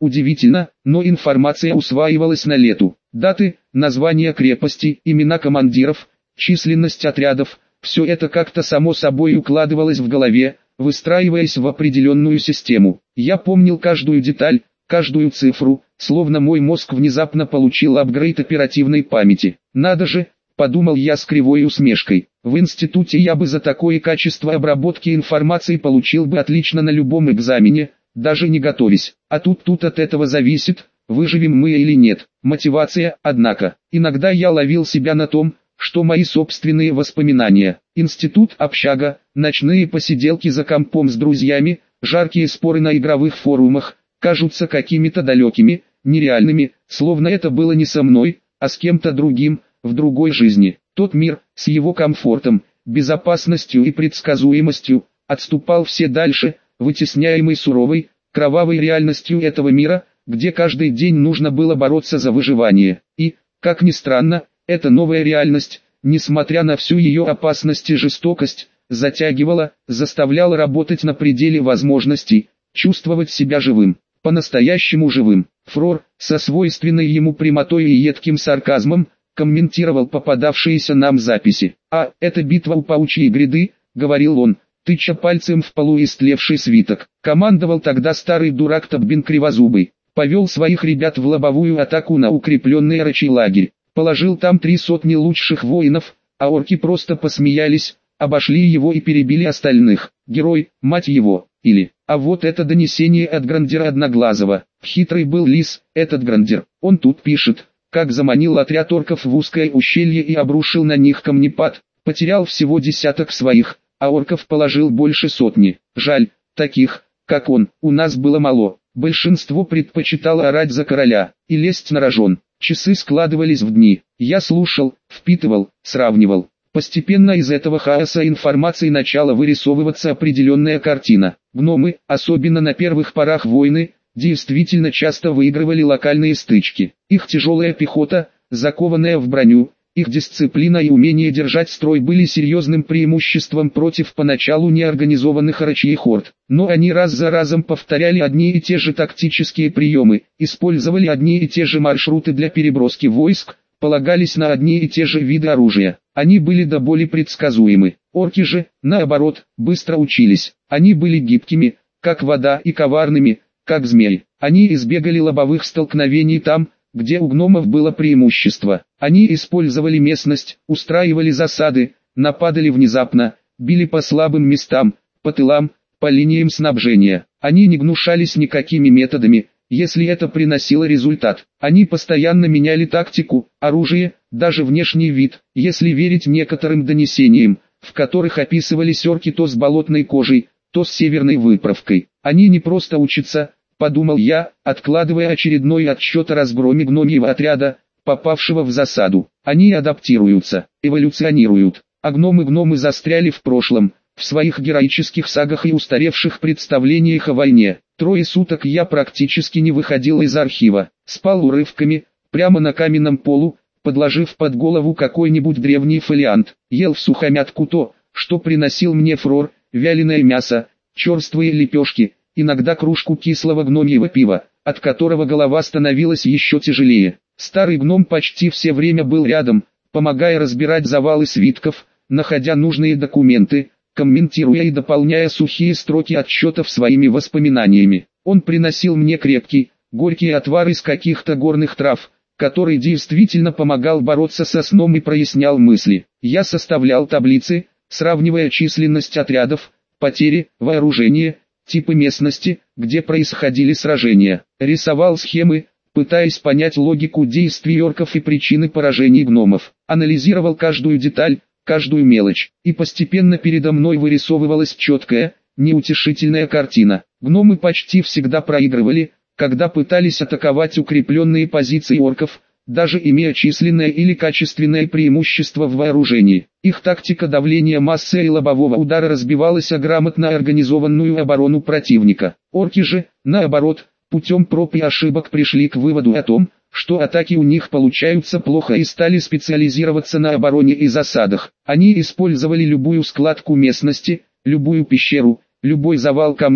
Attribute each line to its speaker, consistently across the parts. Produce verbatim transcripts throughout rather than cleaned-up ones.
Speaker 1: Удивительно, но информация усваивалась на лету. Даты, названия крепости, имена командиров, численность отрядов – все это как-то само собой укладывалось в голове, выстраиваясь в определенную систему. Я помнил каждую деталь, каждую цифру, словно мой мозг внезапно получил апгрейд оперативной памяти. Надо же, подумал я с кривой усмешкой. В институте я бы за такое качество обработки информации получил бы отлично на любом экзамене, даже не готовясь. А тут тут от этого зависит, выживем мы или нет. Мотивация, однако. Иногда я ловил себя на том, что мои собственные воспоминания, институт, общага, ночные посиделки за компом с друзьями, жаркие споры на игровых форумах, кажутся какими-то далекими, нереальными, словно это было не со мной, а с кем-то другим, в другой жизни. Тот мир, с его комфортом, безопасностью и предсказуемостью, отступал все дальше, вытесняемый суровой, кровавой реальностью этого мира, где каждый день нужно было бороться за выживание. И, как ни странно, эта новая реальность, несмотря на всю ее опасность и жестокость, затягивала, заставляла работать на пределе возможностей, чувствовать себя живым, по-настоящему живым. Фрор, со свойственной ему прямотой и едким сарказмом, комментировал попадавшиеся нам записи. «А, это битва у паучьей гряды», — говорил он, тыча пальцем в полуистлевший свиток. Командовал тогда старый дурак Таббин Кривозубый. Повел своих ребят в лобовую атаку на укрепленный рачий лагерь. Положил там три сотни лучших воинов, а орки просто посмеялись, обошли его и перебили остальных. Герой, мать его, или... А вот это донесение от Грандера Одноглазого. Хитрый был лис, этот Грандер. Он тут пишет, как заманил отряд орков в узкое ущелье и обрушил на них камнепад. Потерял всего десяток своих, а орков положил больше сотни. Жаль, таких, как он, у нас было мало. Большинство предпочитало орать за короля и лезть на рожон. Часы складывались в дни. Я слушал, впитывал, сравнивал. Постепенно из этого хаоса информации начала вырисовываться определенная картина. Гномы, особенно на первых порах войны, действительно часто выигрывали локальные стычки. Их тяжелая пехота, закованная в броню, их дисциплина и умение держать строй были серьезным преимуществом против поначалу неорганизованных рачьих орд. Но они раз за разом повторяли одни и те же тактические приемы, использовали одни и те же маршруты для переброски войск, полагались на одни и те же виды оружия. Они были до боли предсказуемы. Орки же, наоборот, быстро учились. Они были гибкими, как вода, и коварными, как змеи. Они избегали лобовых столкновений там, где у гномов было преимущество. Они использовали местность, устраивали засады, нападали внезапно, били по слабым местам, по тылам, по линиям снабжения. Они не гнушались никакими методами, если это приносило результат. Они постоянно меняли тактику, оружие, даже внешний вид. Если верить некоторым донесениям, в которых описывались орки то с болотной кожей, то с северной выправкой. Они не просто учатся, подумал я, откладывая очередной отсчет о разгроме гномьего отряда, попавшего в засаду. Они адаптируются, эволюционируют, а гномы-гномы застряли в прошлом, в своих героических сагах и устаревших представлениях о войне. Трое суток я практически не выходил из архива, спал урывками, прямо на каменном полу, подложив под голову какой-нибудь древний фолиант, ел всухомятку то, что приносил мне Фрор, вяленое мясо, черствые лепешки, иногда кружку кислого гномьего пива, от которого голова становилась еще тяжелее. Старый гном почти все время был рядом, помогая разбирать завалы свитков, находя нужные документы, комментируя и дополняя сухие строки отчетов своими воспоминаниями. Он приносил мне крепкий, горький отвар из каких-то горных трав, который действительно помогал бороться со сном и прояснял мысли. Я составлял таблицы, сравнивая численность отрядов, потери, вооружение, типы местности, где происходили сражения. Рисовал схемы, пытаясь понять логику действий орков и причины поражений гномов. Анализировал каждую деталь, каждую мелочь, и постепенно передо мной вырисовывалась четкая, неутешительная картина. Гномы почти всегда проигрывали, когда пытались атаковать укрепленные позиции орков, даже имея численное или качественное преимущество в вооружении. Их тактика давления массы и лобового удара разбивалась о грамотно организованную оборону противника. Орки же, наоборот, путем проб и ошибок пришли к выводу о том, что атаки у них получаются плохо, и стали специализироваться на обороне и засадах. Они использовали любую складку местности, любую пещеру, любой завал камней,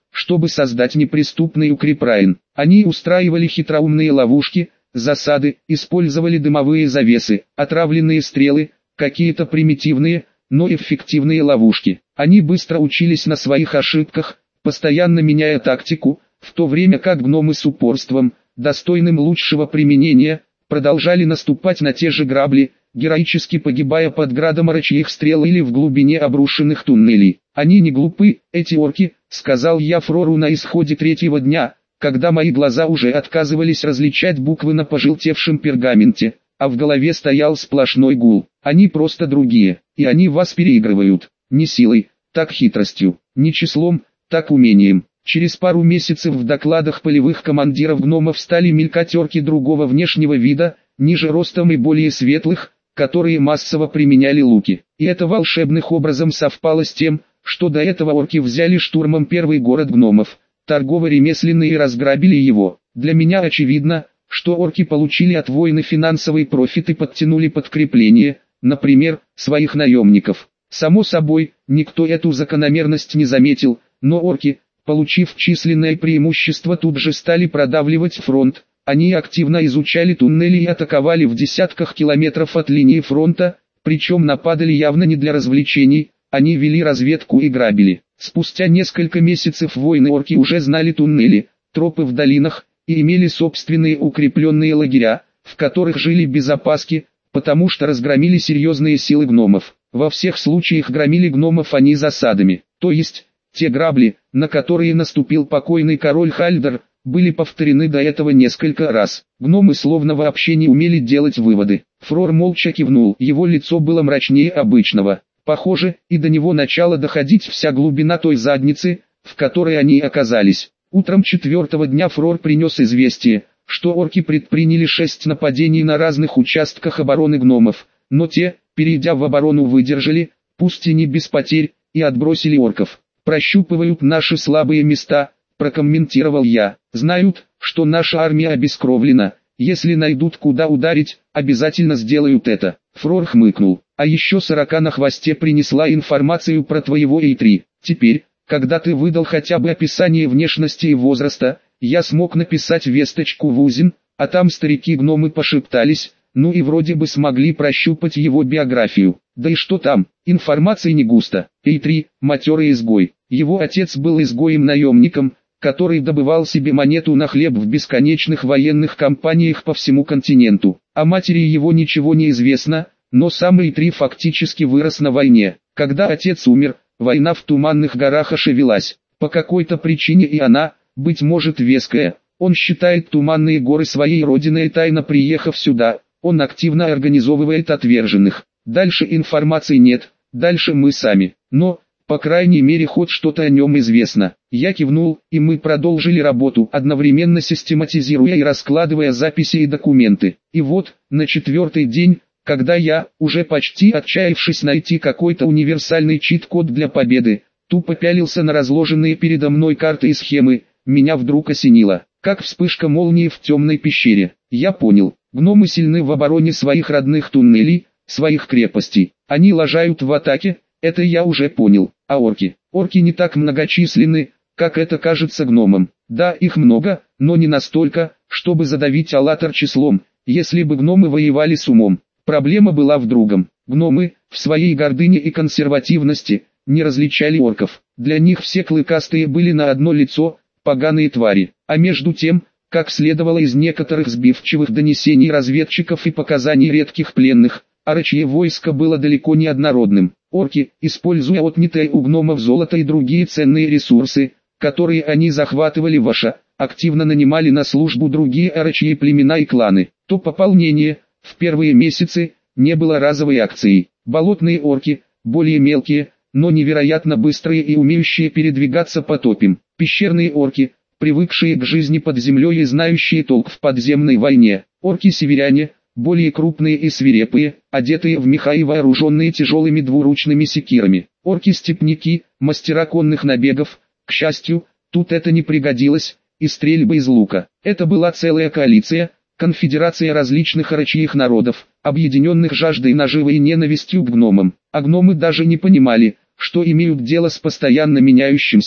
Speaker 1: чтобы создать неприступный укрепрайон. Они устраивали хитроумные ловушки, засады, использовали дымовые завесы, отравленные стрелы, какие-то примитивные, но эффективные ловушки. Они быстро учились на своих ошибках, постоянно меняя тактику, в то время как гномы с упорством, достойным лучшего применения, продолжали наступать на те же грабли, героически погибая под градом орочьих стрел или в глубине обрушенных туннелей. «Они не глупы, эти орки», — сказал я Фрору на исходе третьего дня, когда мои глаза уже отказывались различать буквы на пожелтевшем пергаменте, а в голове стоял сплошной гул. «Они просто другие, и они вас переигрывают, не силой, так хитростью, не числом, так умением». Через пару месяцев в докладах полевых командиров гномов стали мелькать орки другого внешнего вида, ниже ростом и более светлых, которые массово применяли луки. И это волшебным образом совпало с тем, что до этого орки взяли штурмом первый город гномов, торгово-ремесленные, и разграбили его. Для меня очевидно, что орки получили от войны финансовый профит и подтянули подкрепление, например, своих наемников. Само собой, никто эту закономерность не заметил, но орки, получив численное преимущество, тут же стали продавливать фронт. Они активно изучали туннели и атаковали в десятках километров от линии фронта, причем нападали явно не для развлечений, они вели разведку и грабили. Спустя несколько месяцев войны орки уже знали туннели, тропы в долинах, и имели собственные укрепленные лагеря, в которых жили без опаски, потому что разгромили серьезные силы гномов. Во всех случаях громили гномов они засадами, то есть, те грабли, на которые наступил покойный король Хальдер, были повторены до этого несколько раз. Гномы словно вообще не умели делать выводы. Фрор молча кивнул, его лицо было мрачнее обычного. Похоже, и до него начала доходить вся глубина той задницы, в которой они оказались. Утром четвертого дня Фрор принес известие, что орки предприняли шесть нападений на разных участках обороны гномов, но те, перейдя в оборону, выдержали, пусть и не без потерь, и отбросили орков. «Прощупывают наши слабые места», — прокомментировал я. «Знают, что наша армия обескровлена. Если найдут куда ударить, обязательно сделают это». Фрор хмыкнул. «А еще сорока на хвосте принесла информацию про твоего Эй три. Теперь, когда ты выдал хотя бы описание внешности и возраста, я смог написать весточку в Узин, а там старики-гномы пошептались, ну и вроде бы смогли прощупать его биографию. Да и что там, информации не густо. Эй три, матерый изгой. Его отец был изгоем-наемником, который добывал себе монету на хлеб в бесконечных военных кампаниях по всему континенту. О матери его ничего не известно, но сам Эй три фактически вырос на войне. Когда отец умер, война в Туманных горах ошевелась. По какой-то причине и она, быть может веская, он считает Туманные горы своей родиной, и тайно приехав сюда, он активно организовывает отверженных. Дальше информации нет, дальше мы сами. Но, по крайней мере, хоть что-то о нем известно. Я кивнул, и мы продолжили работу, одновременно систематизируя и раскладывая записи и документы. И вот, на четвертый день, когда я, уже почти отчаявшись найти какой-то универсальный чит-код для победы, тупо пялился на разложенные передо мной карты и схемы, меня вдруг осенило, как вспышка молнии в темной пещере. Я понял, гномы сильны в обороне своих родных туннелей, своих крепостей. Они лажают в атаке, это я уже понял. А орки? Орки не так многочисленны, как это кажется гномам. Да, их много, но не настолько, чтобы задавить Аллатар числом, если бы гномы воевали с умом. Проблема была в другом. Гномы, в своей гордыне и консервативности, не различали орков. Для них все клыкастые были на одно лицо, поганые твари. А между тем, как следовало из некоторых сбивчивых донесений разведчиков и показаний редких пленных, орочье войско было далеко не однородным. Орки, используя отнятое у гномов золото и другие ценные ресурсы, которые они захватывали в Аша, активно нанимали на службу другие орочьи племена и кланы. То пополнение, в первые месяцы, не было разовой акцией. Болотные орки, более мелкие, но невероятно быстрые и умеющие передвигаться по топям. Пещерные орки, привыкшие к жизни под землей и знающие толк в подземной войне. Орки-северяне, более крупные и свирепые, одетые в меха и вооруженные тяжелыми двуручными секирами. Орки-степняки, мастера конных набегов, к счастью, тут это не пригодилось, и стрельба из лука. Это была целая коалиция, конфедерация различных орочьих народов, объединенных жаждой наживы и ненавистью к гномам. А гномы даже не понимали, что имеют дело с постоянно меняющимся,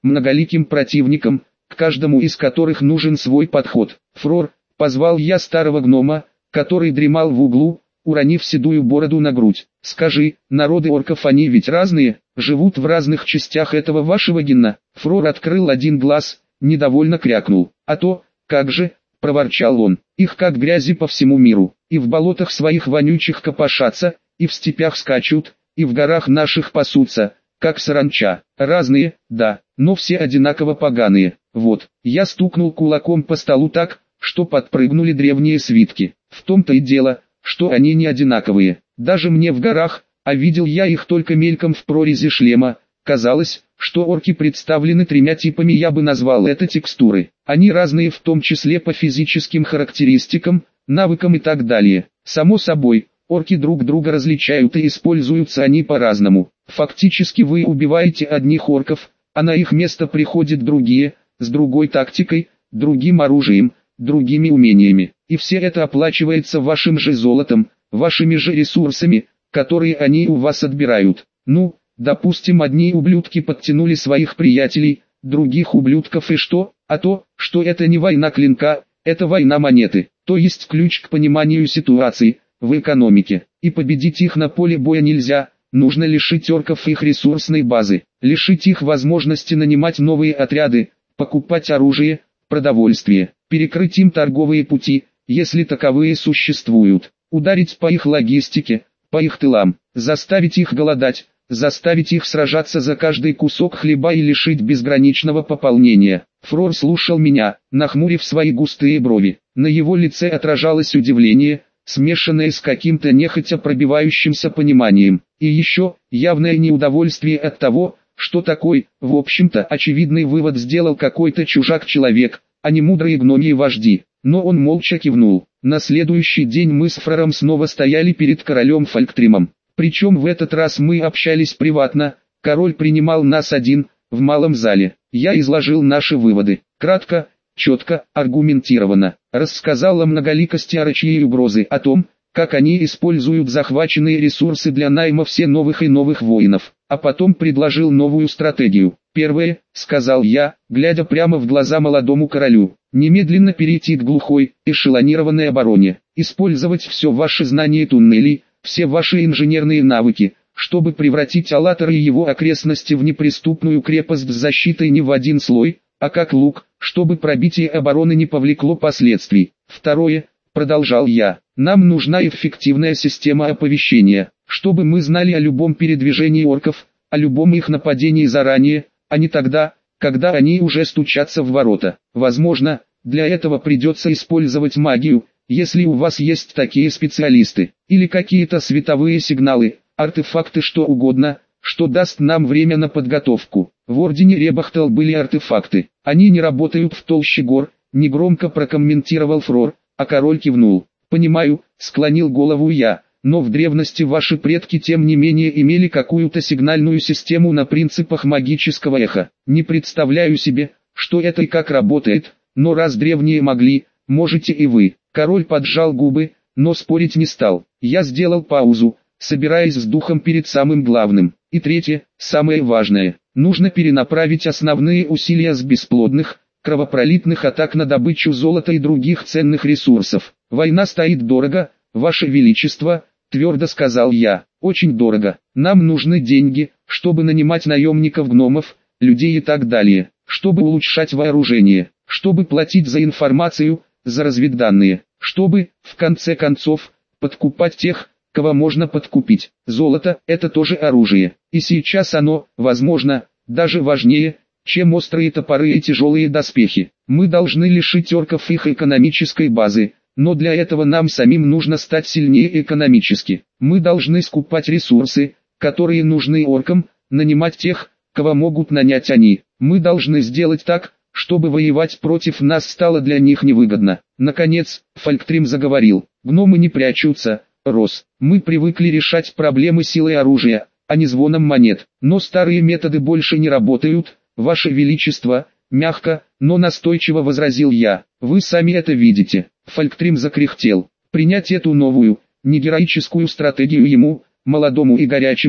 Speaker 1: многоликим противникам, к каждому из которых нужен свой подход. Фрор, позвал я старого гнома, который дремал в углу, уронив седую бороду на грудь. Скажи, народы орков они ведь разные, живут в разных частях этого вашего генна. Фрор открыл один глаз, недовольно крякнул. А то, как же, проворчал он, их как грязи по всему миру, и в болотах своих вонючих копошатся, и в степях скачут, и в горах наших пасутся, как саранча. Разные, да, но все одинаково поганые. Вот, я стукнул кулаком по столу так, что подпрыгнули древние свитки. В том-то и дело, что они не одинаковые. Даже мне в горах, а видел я их только мельком в прорези шлема, казалось, что орки представлены тремя типами, я бы назвал это текстуры. Они разные в том числе по физическим характеристикам, навыкам и так далее. Само собой, орки друг друга различают и используются они по-разному. Фактически вы убиваете одних орков, а на их место приходят другие, с другой тактикой, другим оружием, другими умениями. И все это оплачивается вашим же золотом, вашими же ресурсами, которые они у вас отбирают. Ну, допустим, одни ублюдки подтянули своих приятелей, других ублюдков, и что? А то, что это не война клинка, это война монеты, то есть ключ к пониманию ситуации в экономике. И победить их на поле боя нельзя, нужно лишить орков их ресурсной базы, лишить их возможности нанимать новые отряды, покупать оружие, продовольствие, перекрыть им торговые пути, если таковые существуют, ударить по их логистике, по их тылам, заставить их голодать, заставить их сражаться за каждый кусок хлеба и лишить безграничного пополнения. Фрор слушал меня, нахмурив свои густые брови. На его лице отражалось удивление, смешанное с каким-то нехотя пробивающимся пониманием. И еще, явное неудовольствие от того, что такой, в общем-то, очевидный вывод сделал какой-то чужак-человек, а не мудрые гномьи вожди. Но он молча кивнул. На следующий день мы с Фрором снова стояли перед королем Фолктримом. Причем в этот раз мы общались приватно, король принимал нас один, в малом зале. Я изложил наши выводы, кратко, четко, аргументированно. Рассказал о многоликости орочьей угрозы, о том, как они используют захваченные ресурсы для найма все новых и новых воинов. А потом предложил новую стратегию. Первое, сказал я, глядя прямо в глаза молодому королю, немедленно перейти к глухой, эшелонированной обороне, использовать все ваши знания туннелей, все ваши инженерные навыки, чтобы превратить Аллатор и его окрестности в неприступную крепость с защитой не в один слой, а как лук, чтобы пробитие обороны не повлекло последствий. Второе, продолжал я, нам нужна эффективная система оповещения, чтобы мы знали о любом передвижении орков, о любом их нападении заранее, а не тогда, когда они уже стучатся в ворота. Возможно, для этого придется использовать магию, если у вас есть такие специалисты, или какие-то световые сигналы, артефакты, что угодно, что даст нам время на подготовку. В Ордене Ребахтал были артефакты, они не работают в толще гор, негромко прокомментировал Фрор, а король кивнул. Понимаю, склонил голову я, но в древности ваши предки тем не менее имели какую-то сигнальную систему на принципах магического эха. Не представляю себе, что это и как работает, но раз древние могли, можете и вы. Король поджал губы, но спорить не стал. Я сделал паузу, собираясь с духом перед самым главным. И третье, самое важное, нужно перенаправить основные усилия с бесплодных, кровопролитных атак на добычу золота и других ценных ресурсов. Война стоит дорого, ваше величество, твердо сказал я, очень дорого. Нам нужны деньги, чтобы нанимать наемников-гномов, людей и так далее, чтобы улучшать вооружение, чтобы платить за информацию, за разведданные, чтобы, в конце концов, подкупать тех, кого можно подкупить. Золото – это тоже оружие, и сейчас оно, возможно, даже важнее, чем острые топоры и тяжелые доспехи. Мы должны лишить орков их экономической базы, но для этого нам самим нужно стать сильнее экономически. Мы должны скупать ресурсы, которые нужны оркам, нанимать тех, кого могут нанять они. Мы должны сделать так, чтобы воевать против нас стало для них невыгодно. Наконец, Фолктрим заговорил. Гномы не прячутся, Рос. Мы привыкли решать проблемы силой оружия, а не звоном монет. Но старые методы больше не работают, Ваше Величество, мягко, но настойчиво возразил я. Вы сами это видите. Фолктрим закряхтел. Принять эту новую, не героическую стратегию ему, молодому и горячему,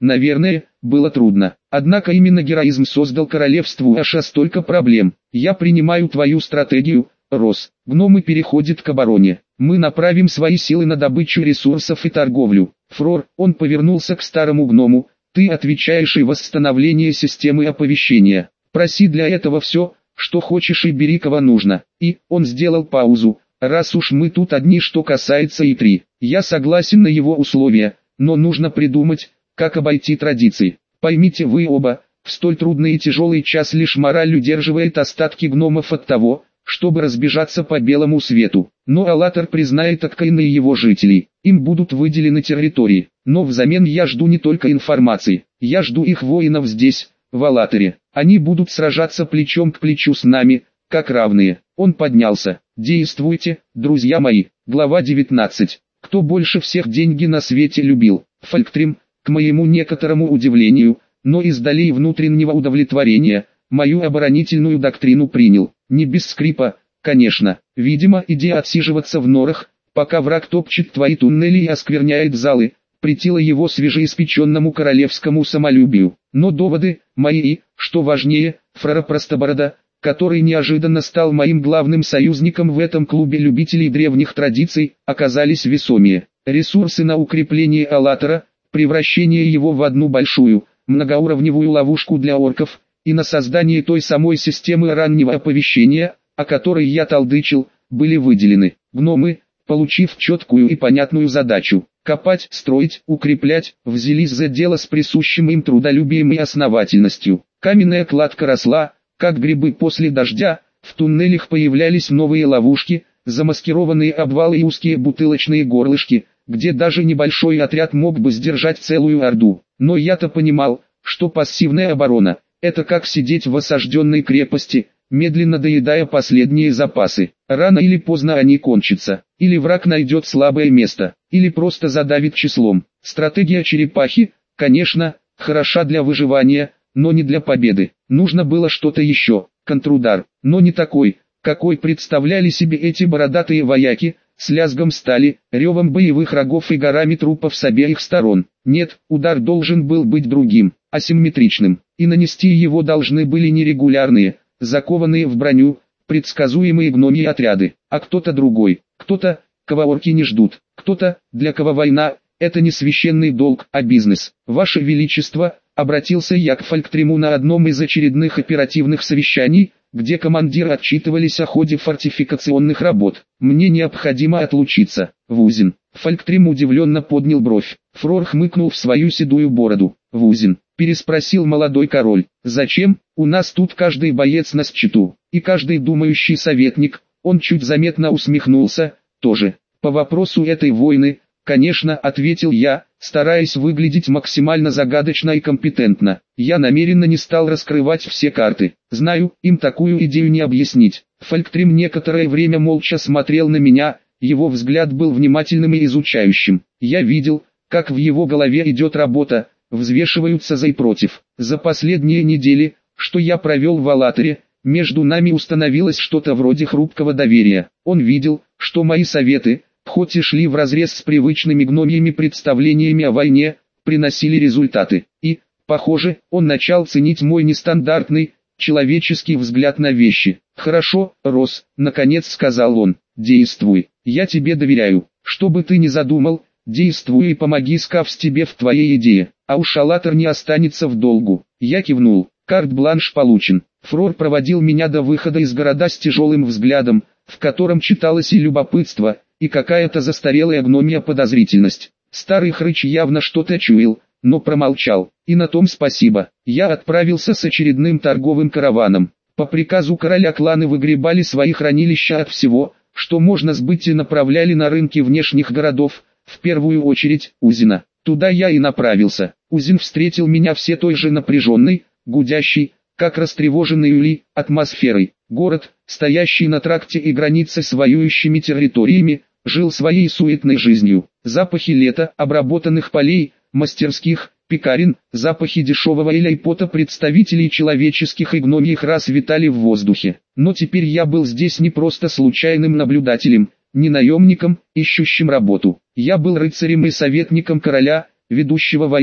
Speaker 1: наверное, было трудно. Однако именно героизм создал королевству Аша столько проблем. Я принимаю твою стратегию, Рос. Гномы переходят к обороне. Мы направим свои силы на добычу ресурсов и торговлю. Фрор, он повернулся к старому гному. Ты отвечаешь и восстановление системы оповещения. Проси для этого все, что хочешь, и бери кого нужно. И, он сделал паузу. Раз уж мы тут одни, что касается И три, я согласен на его условия, но нужно придумать, как обойти традиции. Поймите вы оба, в столь трудный и тяжелый час лишь мораль удерживает остатки гномов от того, чтобы разбежаться по белому свету. Но Аллатар признает Аккаина и его жителей, им будут выделены территории. Но взамен я жду не только информации, я жду их воинов здесь, в Аллатаре. Они будут сражаться плечом к плечу с нами, как равные. Он поднялся. Действуйте, друзья мои. Глава девятнадцать. Кто больше всех деньги на свете любил? Фольктрим, к моему некоторому удивлению, но издали внутреннего удовлетворения, мою оборонительную доктрину принял. Не без скрипа, конечно. Видимо, идея отсиживаться в норах, пока враг топчет твои туннели и оскверняет залы, претила его свежеиспеченному королевскому самолюбию. Но доводы, мои и, что важнее, Фрора Простоборода, который неожиданно стал моим главным союзником в этом клубе любителей древних традиций, оказались весомее. Ресурсы на укрепление Аллатара, превращение его в одну большую, многоуровневую ловушку для орков, и на создание той самой системы раннего оповещения, о которой я толдычил, были выделены. Гномы, получив четкую и понятную задачу, копать, строить, укреплять, взялись за дело с присущим им трудолюбием и основательностью. Каменная кладка росла, как грибы после дождя, в туннелях появлялись новые ловушки, замаскированные обвалы и узкие бутылочные горлышки, где даже небольшой отряд мог бы сдержать целую орду. Но я-то понимал, что пассивная оборона – это как сидеть в осажденной крепости, медленно доедая последние запасы. Рано или поздно они кончатся, или враг найдет слабое место, или просто задавит числом. Стратегия черепахи, конечно, хороша для выживания, но не для победы. Нужно было что-то еще, контрудар, но не такой, какой представляли себе эти бородатые вояки, с лязгом стали, ревом боевых рогов и горами трупов с обеих сторон. Нет, удар должен был быть другим, асимметричным, и нанести его должны были нерегулярные, закованные в броню, предсказуемые гномьи отряды, а кто-то другой, кто-то, кого орки не ждут, кто-то, для кого война – это не священный долг, а бизнес. Ваше Величество, обратился я к Фолктриму на одном из очередных оперативных совещаний, где командиры отчитывались о ходе фортификационных работ. Мне необходимо отлучиться. Вузин. Фолктрим удивленно поднял бровь. Фрор хмыкнул в свою седую бороду. Вузин. Переспросил молодой король. Зачем? У нас тут каждый боец на счету. И каждый думающий советник. Он чуть заметно усмехнулся. Тоже. По вопросу этой войны, конечно, ответил я, стараясь выглядеть максимально загадочно и компетентно. Я намеренно не стал раскрывать все карты. Знаю, им такую идею не объяснить. Фолктрим некоторое время молча смотрел на меня, его взгляд был внимательным и изучающим. Я видел, как в его голове идет работа, взвешиваются за и против. За последние недели, что я провел в Аллатаре, между нами установилось что-то вроде хрупкого доверия. Он видел, что мои советы, хоть и шли вразрез с привычными гномьими представлениями о войне, приносили результаты. И, похоже, он начал ценить мой нестандартный, человеческий взгляд на вещи. «Хорошо, Рос», — наконец сказал он, — «действуй, я тебе доверяю. Что бы ты ни задумал, действуй и помоги Скафс тебе в твоей идее, а уж Аллатар не останется в долгу». Я кивнул, карт-бланш получен. Фрор проводил меня до выхода из города с тяжелым взглядом, в котором читалось и любопытство, и какая-то застарелая гномья подозрительность. Старый хрыч явно что-то чуял, но промолчал. И на том спасибо. Я отправился с очередным торговым караваном. По приказу короля кланы выгребали свои хранилища от всего, что можно сбыть, и направляли на рынки внешних городов, в первую очередь Узина. Туда я и направился. Узин встретил меня все той же напряженной, гудящей, как растревоженный улей, атмосферой. Город, стоящий на тракте и границе с воюющими территориями, жил своей суетной жизнью. Запахи лета, обработанных полей, мастерских, пекарен, запахи дешевого эля и пота представителей человеческих и гномьих рас витали в воздухе. Но теперь я был здесь не просто случайным наблюдателем, не наемником, ищущим работу. Я был рыцарем и советником короля, ведущего войну.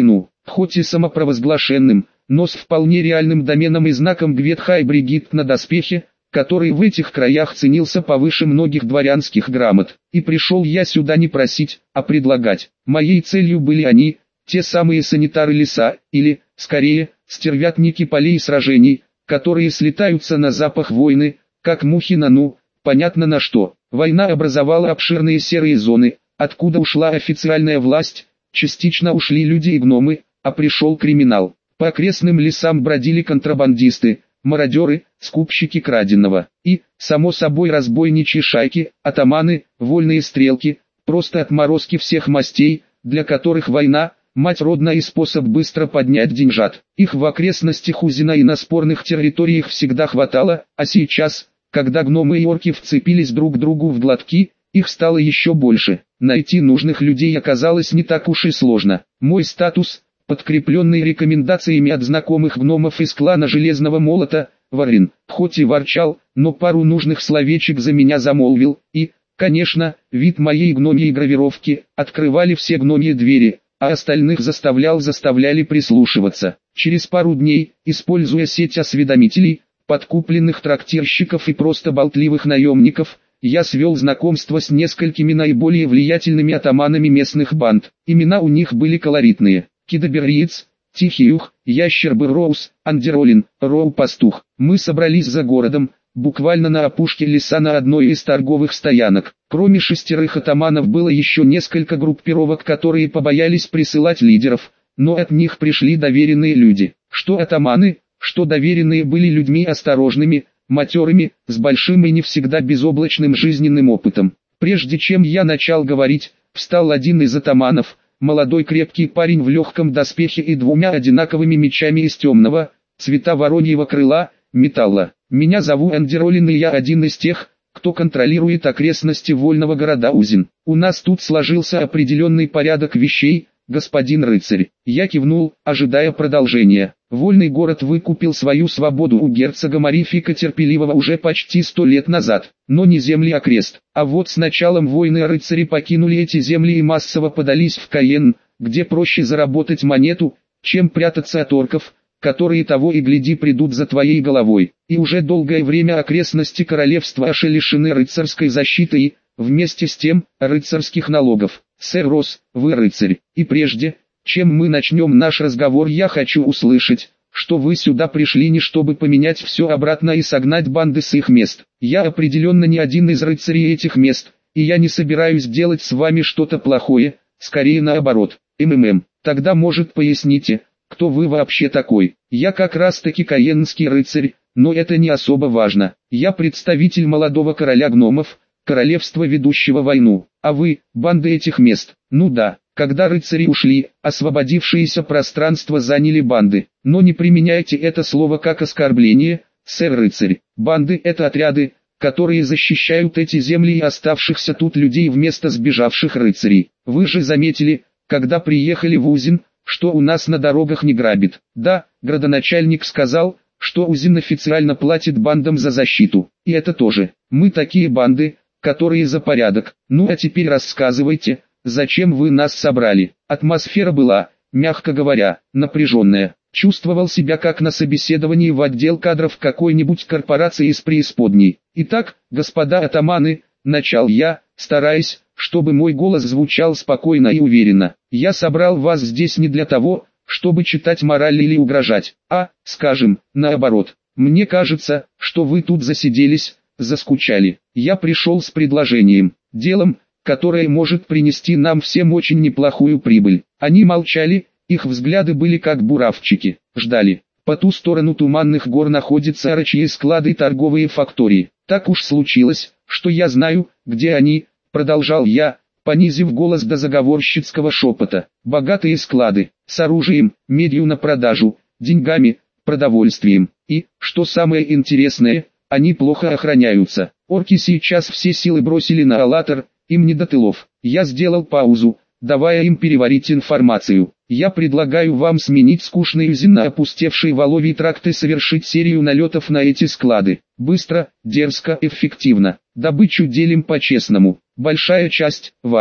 Speaker 1: хоть и самопровозглашенным, но с вполне реальным доменом и знаком Гветхай Бригитт на доспехе, который в этих краях ценился повыше многих дворянских грамот. И пришел я сюда не просить, а предлагать. Моей целью были они, те самые санитары леса, или, скорее, стервятники полей и сражений, которые слетаются на запах войны, как мухи на ну, понятно на что. Война образовала обширные серые зоны, откуда ушла официальная власть, частично ушли люди и гномы, а пришел криминал. По окрестным лесам бродили контрабандисты, мародеры, скупщики краденого, и, само собой, разбойничьи шайки, атаманы, вольные стрелки, просто отморозки всех мастей, для которых война – мать родная и способ быстро поднять деньжат. Их в окрестностях Узина и на спорных территориях всегда хватало, а сейчас, когда гномы и орки вцепились друг другу в глотки, их стало еще больше. Найти нужных людей оказалось не так уж и сложно. Мой статус, подкрепленный рекомендациями от знакомых гномов из клана Железного Молота, Варин, хоть и ворчал, но пару нужных словечек за меня замолвил, и, конечно, вид моей гномьей гравировки, открывали все гномьи двери, а остальных заставлял заставляли прислушиваться. Через пару дней, используя сеть осведомителей, подкупленных трактирщиков и просто болтливых наемников, я свел знакомство с несколькими наиболее влиятельными атаманами местных банд. Имена у них были колоритные: Кидаберриец, Тихий Ух, Ящербы Роуз, Андеролин, Роу-Пастух. Мы собрались за городом, буквально на опушке леса на одной из торговых стоянок. Кроме шестерых атаманов было еще несколько группировок, которые побоялись присылать лидеров, но от них пришли доверенные люди. Что атаманы, что доверенные были людьми осторожными, матерыми, с большим и не всегда безоблачным жизненным опытом. Прежде чем я начал говорить, встал один из атаманов, молодой крепкий парень в легком доспехе и двумя одинаковыми мечами из темного, цвета вороньего крыла, металла. Меня зовут Андеролин, и я один из тех, кто контролирует окрестности вольного города Узин. У нас тут сложился определенный порядок вещей, господин рыцарь. Я кивнул, ожидая продолжения. Вольный город выкупил свою свободу у герцога Марифика Терпеливого уже почти сто лет назад, но не земли окрест. А вот с началом войны рыцари покинули эти земли и массово подались в Каен, где проще заработать монету, чем прятаться от орков, которые того и гляди придут за твоей головой. И уже долгое время окрестности королевства Аши лишены рыцарской защиты и, вместе с тем, рыцарских налогов. Сэр Росс, вы рыцарь, и прежде, чем мы начнем наш разговор, я хочу услышать, что вы сюда пришли не чтобы поменять все обратно и согнать банды с их мест. Я определенно не один из рыцарей этих мест, и я не собираюсь делать с вами что-то плохое, скорее наоборот. МММ, тогда может поясните, кто вы вообще такой? Я как раз таки каенский рыцарь, но это не особо важно. Я представитель молодого короля гномов, королевства, ведущего войну. А вы, банды этих мест? Ну да, когда рыцари ушли, освободившееся пространство заняли банды. Но не применяйте это слово как оскорбление, сэр рыцарь. Банды — это отряды, которые защищают эти земли и оставшихся тут людей вместо сбежавших рыцарей. Вы же заметили, когда приехали в Узин, что у нас на дорогах не грабит. Да, градоначальник сказал, что Узин официально платит бандам за защиту. И это тоже. Мы такие банды, которые за порядок. Ну а теперь рассказывайте, зачем вы нас собрали. Атмосфера была, мягко говоря, напряженная. Чувствовал себя как на собеседовании в отдел кадров какой-нибудь корпорации из преисподней. Итак, господа атаманы, начал я, стараясь, чтобы мой голос звучал спокойно и уверенно. Я собрал вас здесь не для того, чтобы читать мораль или угрожать, а, скажем, наоборот. Мне кажется, что вы тут засиделись, заскучали. Я пришел с предложением, делом, которое может принести нам всем очень неплохую прибыль. Они молчали, их взгляды были как буравчики, ждали. По ту сторону туманных гор находятся орочьи склады и торговые фактории. Так уж случилось, что я знаю, где они, продолжал я, понизив голос до заговорщицкого шепота. Богатые склады, с оружием, медью на продажу, деньгами, продовольствием. И, что самое интересное, они плохо охраняются. Орки сейчас все силы бросили на Аллатор, им не до тылов. Я сделал паузу, давая им переварить информацию. Я предлагаю вам сменить скучные Узин на опустевшие Воловий тракт и совершить серию налетов на эти склады. Быстро, дерзко, эффективно. Добычу делим по-честному. Большая часть ваша.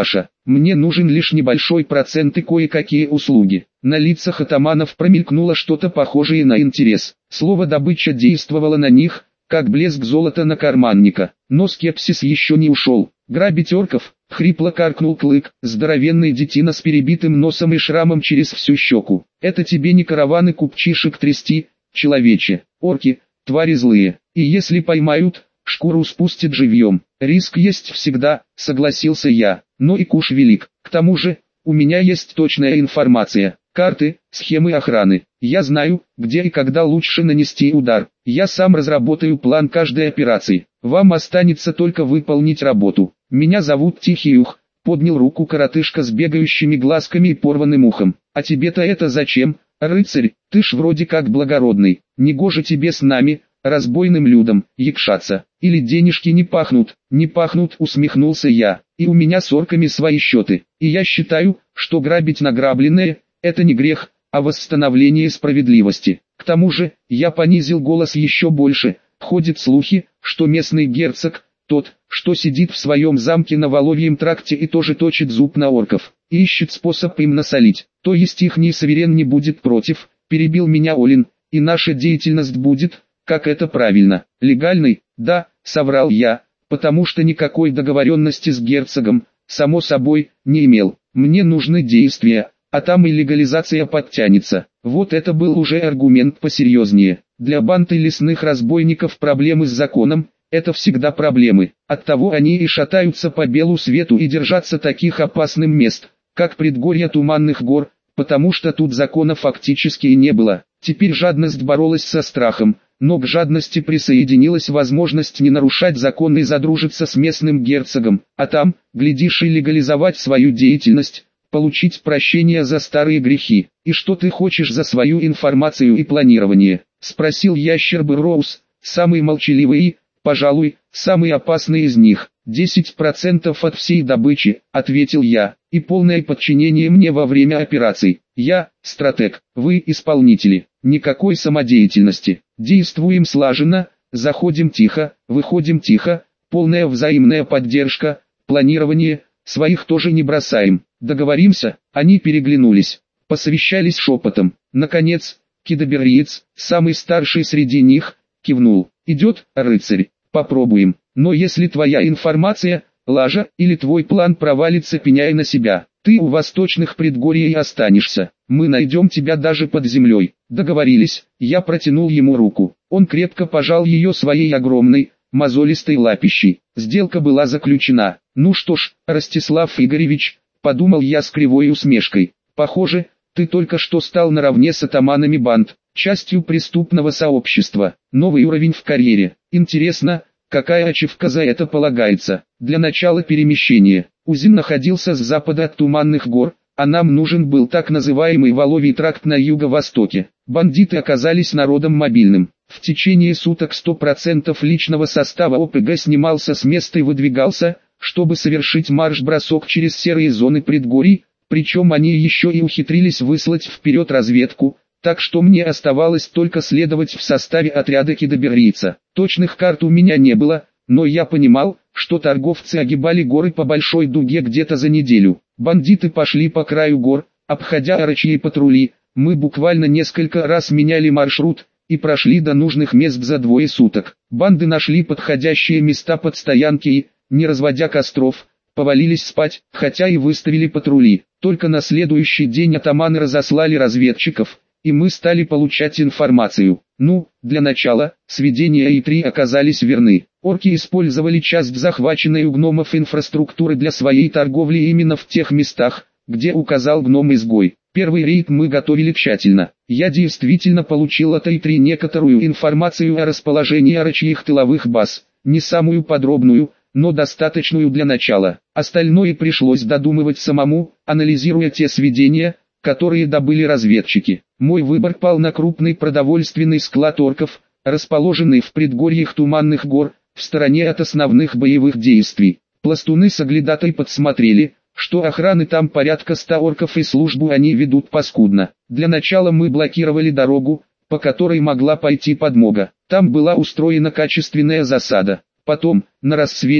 Speaker 1: Мне нужен лишь небольшой процент и кое-какие услуги. На лицах атаманов промелькнуло что-то похожее на интерес. Слово «добыча» действовало на них, как блеск золота на карманника. Но скепсис еще не ушел. «Грабить орков?» — хрипло каркнул Клык, здоровенный детина с перебитым носом и шрамом через всю щеку. «Это тебе не караваны купчишек трясти, человече. Орки — твари злые, и если поймают, шкуру спустят живьем. Риск есть всегда», — согласился я, — «но и куш велик. К тому же, у меня есть точная информация, карты, схемы охраны. Я знаю, где и когда лучше нанести удар. Я сам разработаю план каждой операции. Вам останется только выполнить работу. Меня зовут Тихий Ух», — поднял руку коротышка с бегающими глазками и порванным ухом. «А тебе-то это зачем, рыцарь? Ты ж вроде как благородный. Негоже тебе с нами, разбойным людям, якшаться. Или денежки не пахнут?» «Не пахнут», — усмехнулся я. «И у меня с орками свои счеты. И я считаю, что грабить награбленное — это не грех, а восстановление справедливости. К тому же, я понизил голос еще больше. Ходят слухи, что местный герцог, тот, что сидит в своем замке на Воловьем тракте и тоже точит зуб на орков, и ищет способ им насолить. То есть ихний суверен не будет против», — перебил меня Олин, — «и наша деятельность будет, как это правильно, легальной?» «Да», — соврал я, потому что никакой договоренности с герцогом, само собой, не имел. Мне нужны действия, а там и легализация подтянется. Вот это был уже аргумент посерьезнее. Для банды лесных разбойников проблемы с законом — это всегда проблемы. Оттого они и шатаются по белу свету и держатся таких опасных мест, как предгорья Туманных гор, потому что тут закона фактически и не было. Теперь жадность боролась со страхом, но к жадности присоединилась возможность не нарушать закон и задружиться с местным герцогом, а там, глядишь, и легализовать свою деятельность, получить прощение за старые грехи. «И что ты хочешь за свою информацию и планирование?» — спросил ящер Бэроуз, самый молчаливый и, пожалуй, самый опасный из них. «Десять процентов от всей добычи», — ответил я, — «и полное подчинение мне во время операций. Я — стратег, вы — исполнители. Никакой самодеятельности. Действуем слаженно, заходим тихо, выходим тихо, полная взаимная поддержка, планирование, своих тоже не бросаем. Договоримся?» Они переглянулись, посовещались шепотом. Наконец, кидоберриец, самый старший среди них, кивнул. «Идет, рыцарь, попробуем. Но если твоя информация — лажа, или твой план провалится, пеняй на себя, ты у восточных предгорий и останешься. Мы найдем тебя даже под землей». «Договорились». Я протянул ему руку. Он крепко пожал ее своей огромной, мозолистой лапищей. Сделка была заключена. «Ну что ж, Ростислав Игоревич», — подумал я с кривой усмешкой, — «похоже, ты только что стал наравне с атаманами банд, частью преступного сообщества. Новый уровень в карьере. Интересно, какая ачивка за это полагается?» Для начала перемещения. Узин находился с запада от Туманных гор, а нам нужен был так называемый Воловий тракт на юго-востоке. Бандиты оказались народом мобильным. В течение суток сто процентов личного состава ОПГ снимался с места и выдвигался, чтобы совершить марш-бросок через серые зоны предгорий, причем они еще и ухитрились выслать вперед разведку, так что мне оставалось только следовать в составе отряда кидоберрийца. Точных карт у меня не было, но я понимал, что торговцы огибали горы по большой дуге где-то за неделю. Бандиты пошли по краю гор, обходя орочьи патрули. Мы буквально несколько раз меняли маршрут и прошли до нужных мест за двое суток. Банды нашли подходящие места под стоянки и, не разводя костров, повалились спать, хотя и выставили патрули. Только на следующий день атаманы разослали разведчиков, и мы стали получать информацию. Ну, для начала, сведения И три оказались верны. Орки использовали часть захваченной у гномов инфраструктуры для своей торговли именно в тех местах, где указал гном-изгой. Первый рейд мы готовили тщательно. Я действительно получил от И три некоторую информацию о расположении орочьих тыловых баз, не самую подробную, но достаточную для начала. Остальное пришлось додумывать самому, анализируя те сведения, которые добыли разведчики. Мой выбор пал на крупный продовольственный склад орков, расположенный в предгорьях Туманных гор, в стороне от основных боевых действий. Пластуны с оглядатой подсмотрели, что охраны там порядка ста орков и службу они ведут паскудно. Для начала мы блокировали дорогу, по которой могла пойти подмога. Там была устроена качественная засада. Потом, на рассвете,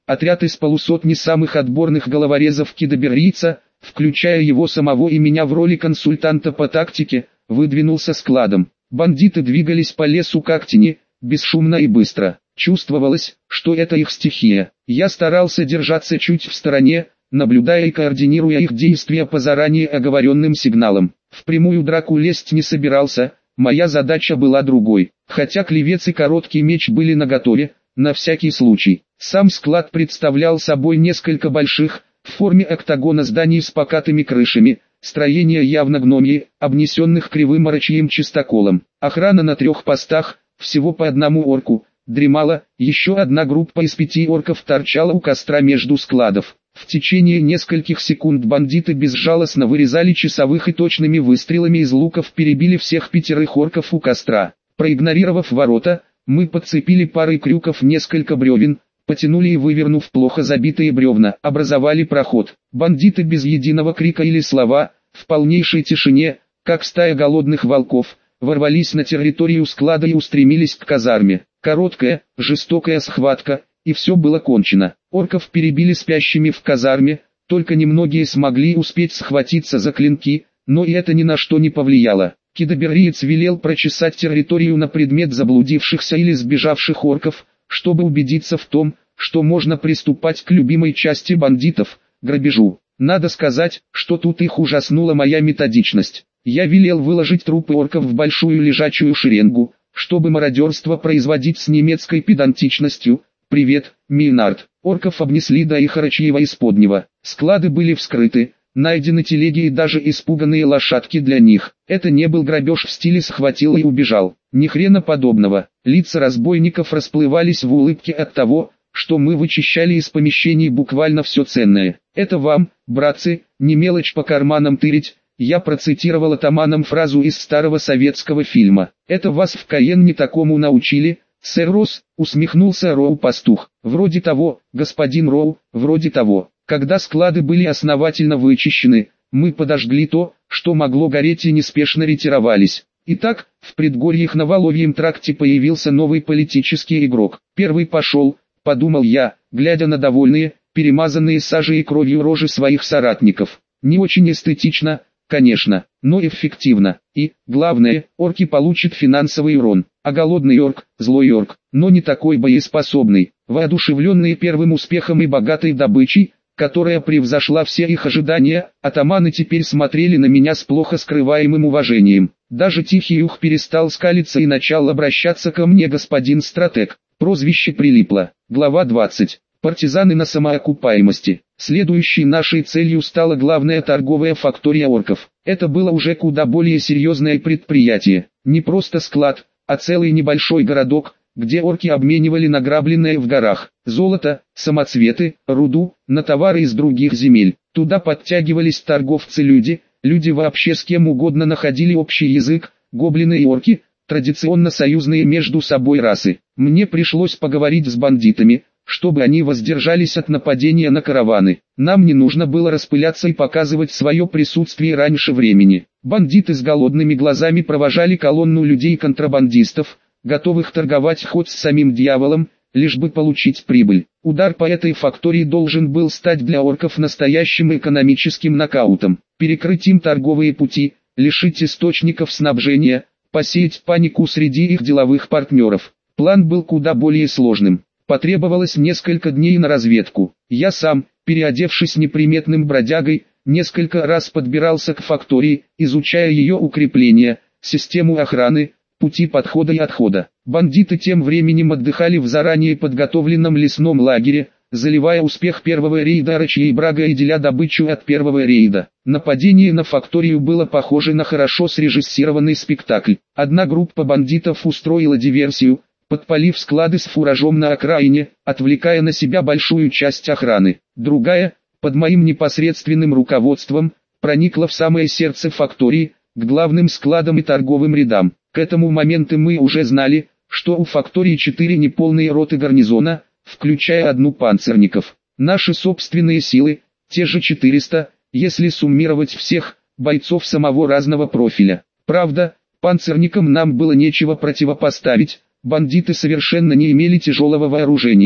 Speaker 1: Отряд из полусотни самых отборных головорезов кидаберийца, включая его самого и меня в роли консультанта по тактике, выдвинулся складом. Бандиты двигались по лесу как тени, бесшумно и быстро. Чувствовалось, что это их стихия. Я старался держаться чуть в стороне, наблюдая и координируя их действия по заранее оговоренным сигналам. В прямую драку лезть не собирался, моя задача была другой. Хотя клевец и короткий меч были наготове, на всякий случай. Сам склад представлял собой несколько больших, в форме октагона зданий с покатыми крышами, строения явно гномьи, обнесенных кривым орочьим чистоколом. Охрана на трех постах, всего по одному орку, дремала, еще одна группа из пяти орков торчала у костра между складов. В течение нескольких секунд бандиты безжалостно вырезали часовых и точными выстрелами из луков перебили всех пятерых орков у костра. Проигнорировав ворота, мы подцепили парой крюков несколько бревен, потянули и, вывернув плохо забитые бревна, образовали проход. Бандиты без единого крика или слова, в полнейшей тишине, как стая голодных волков, ворвались на территорию склада и устремились к казарме. Короткая, жестокая схватка, и все было кончено. Орков перебили спящими в казарме, только немногие смогли успеть схватиться за клинки, но и это ни на что не повлияло. Кидабериец велел прочесать территорию на предмет заблудившихся или сбежавших орков, чтобы убедиться в том, что можно приступать к любимой части бандитов – грабежу. Надо сказать, что тут их ужаснула моя методичность. Я велел выложить трупы орков в большую лежачую шеренгу, чтобы мародерство производить с немецкой педантичностью. «Привет, Мейнард». Орков обнесли до их орочьего исподнего. Склады были вскрыты, найдены телеги и даже испуганные лошадки для них. Это не был грабеж в стиле «схватил и убежал». Ни хрена подобного. Лица разбойников расплывались в улыбке от того, что мы вычищали из помещений буквально все ценное. «Это вам, братцы, не мелочь по карманам тырить», я процитировал атаманом фразу из старого советского фильма. «Это вас в Каенне такому научили, сэр Росс?» — усмехнулся Роу-пастух. «Вроде того, господин Роу, вроде того». Когда склады были основательно вычищены, мы подожгли то, что могло гореть, и неспешно ретировались. Итак, в предгорьях на Воловьем тракте появился новый политический игрок. Первый пошел, подумал я, глядя на довольные, перемазанные сажей и кровью рожи своих соратников. Не очень эстетично, конечно, но эффективно. И, главное, орки получат финансовый урон. А голодный орк, злой орк, но не такой боеспособный. Воодушевленные первым успехом и богатой добычей, которая превзошла все их ожидания, атаманы теперь смотрели на меня с плохо скрываемым уважением. Даже Тихий Ух перестал скалиться и начал обращаться ко мне: господин стратег. Прозвище прилипло. Глава двадцать. Партизаны на самоокупаемости. Следующей нашей целью стала главная торговая фактория орков. Это было уже куда более серьезное предприятие. Не просто склад, а целый небольшой городок, где орки обменивали награбленное в горах золото, самоцветы, руду, на товары из других земель. Туда подтягивались торговцы-люди, люди вообще с кем угодно находили общий язык, гоблины и орки, традиционно союзные между собой расы. Мне пришлось поговорить с бандитами, чтобы они воздержались от нападения на караваны. Нам не нужно было распыляться и показывать свое присутствие раньше времени. Бандиты с голодными глазами провожали колонну людей-контрабандистов, готовых торговать хоть с самим дьяволом, лишь бы получить прибыль. Удар по этой фактории должен был стать для орков настоящим экономическим нокаутом. Перекрыть им торговые пути, лишить источников снабжения, посеять панику среди их деловых партнеров. План был куда более сложным. Потребовалось несколько дней на разведку. Я сам, переодевшись неприметным бродягой, несколько раз подбирался к фактории, изучая ее укрепления, систему охраны, пути подхода и отхода. Бандиты тем временем отдыхали в заранее подготовленном лесном лагере, заливая успех первого рейда орочьей брага и деля добычу от первого рейда. Нападение на факторию было похоже на хорошо срежиссированный спектакль. Одна группа бандитов устроила диверсию, подпалив склады с фуражом на окраине, отвлекая на себя большую часть охраны. Другая, под моим непосредственным руководством, проникла в самое сердце фактории, к главным складам и торговым рядам. К этому моменту мы уже знали, что у фактории четыре неполные роты гарнизона, включая одну панцирников. Наши собственные силы, те же четыреста, если суммировать всех бойцов самого разного профиля. Правда, панцирникам нам было нечего противопоставить, бандиты совершенно не имели тяжелого вооружения.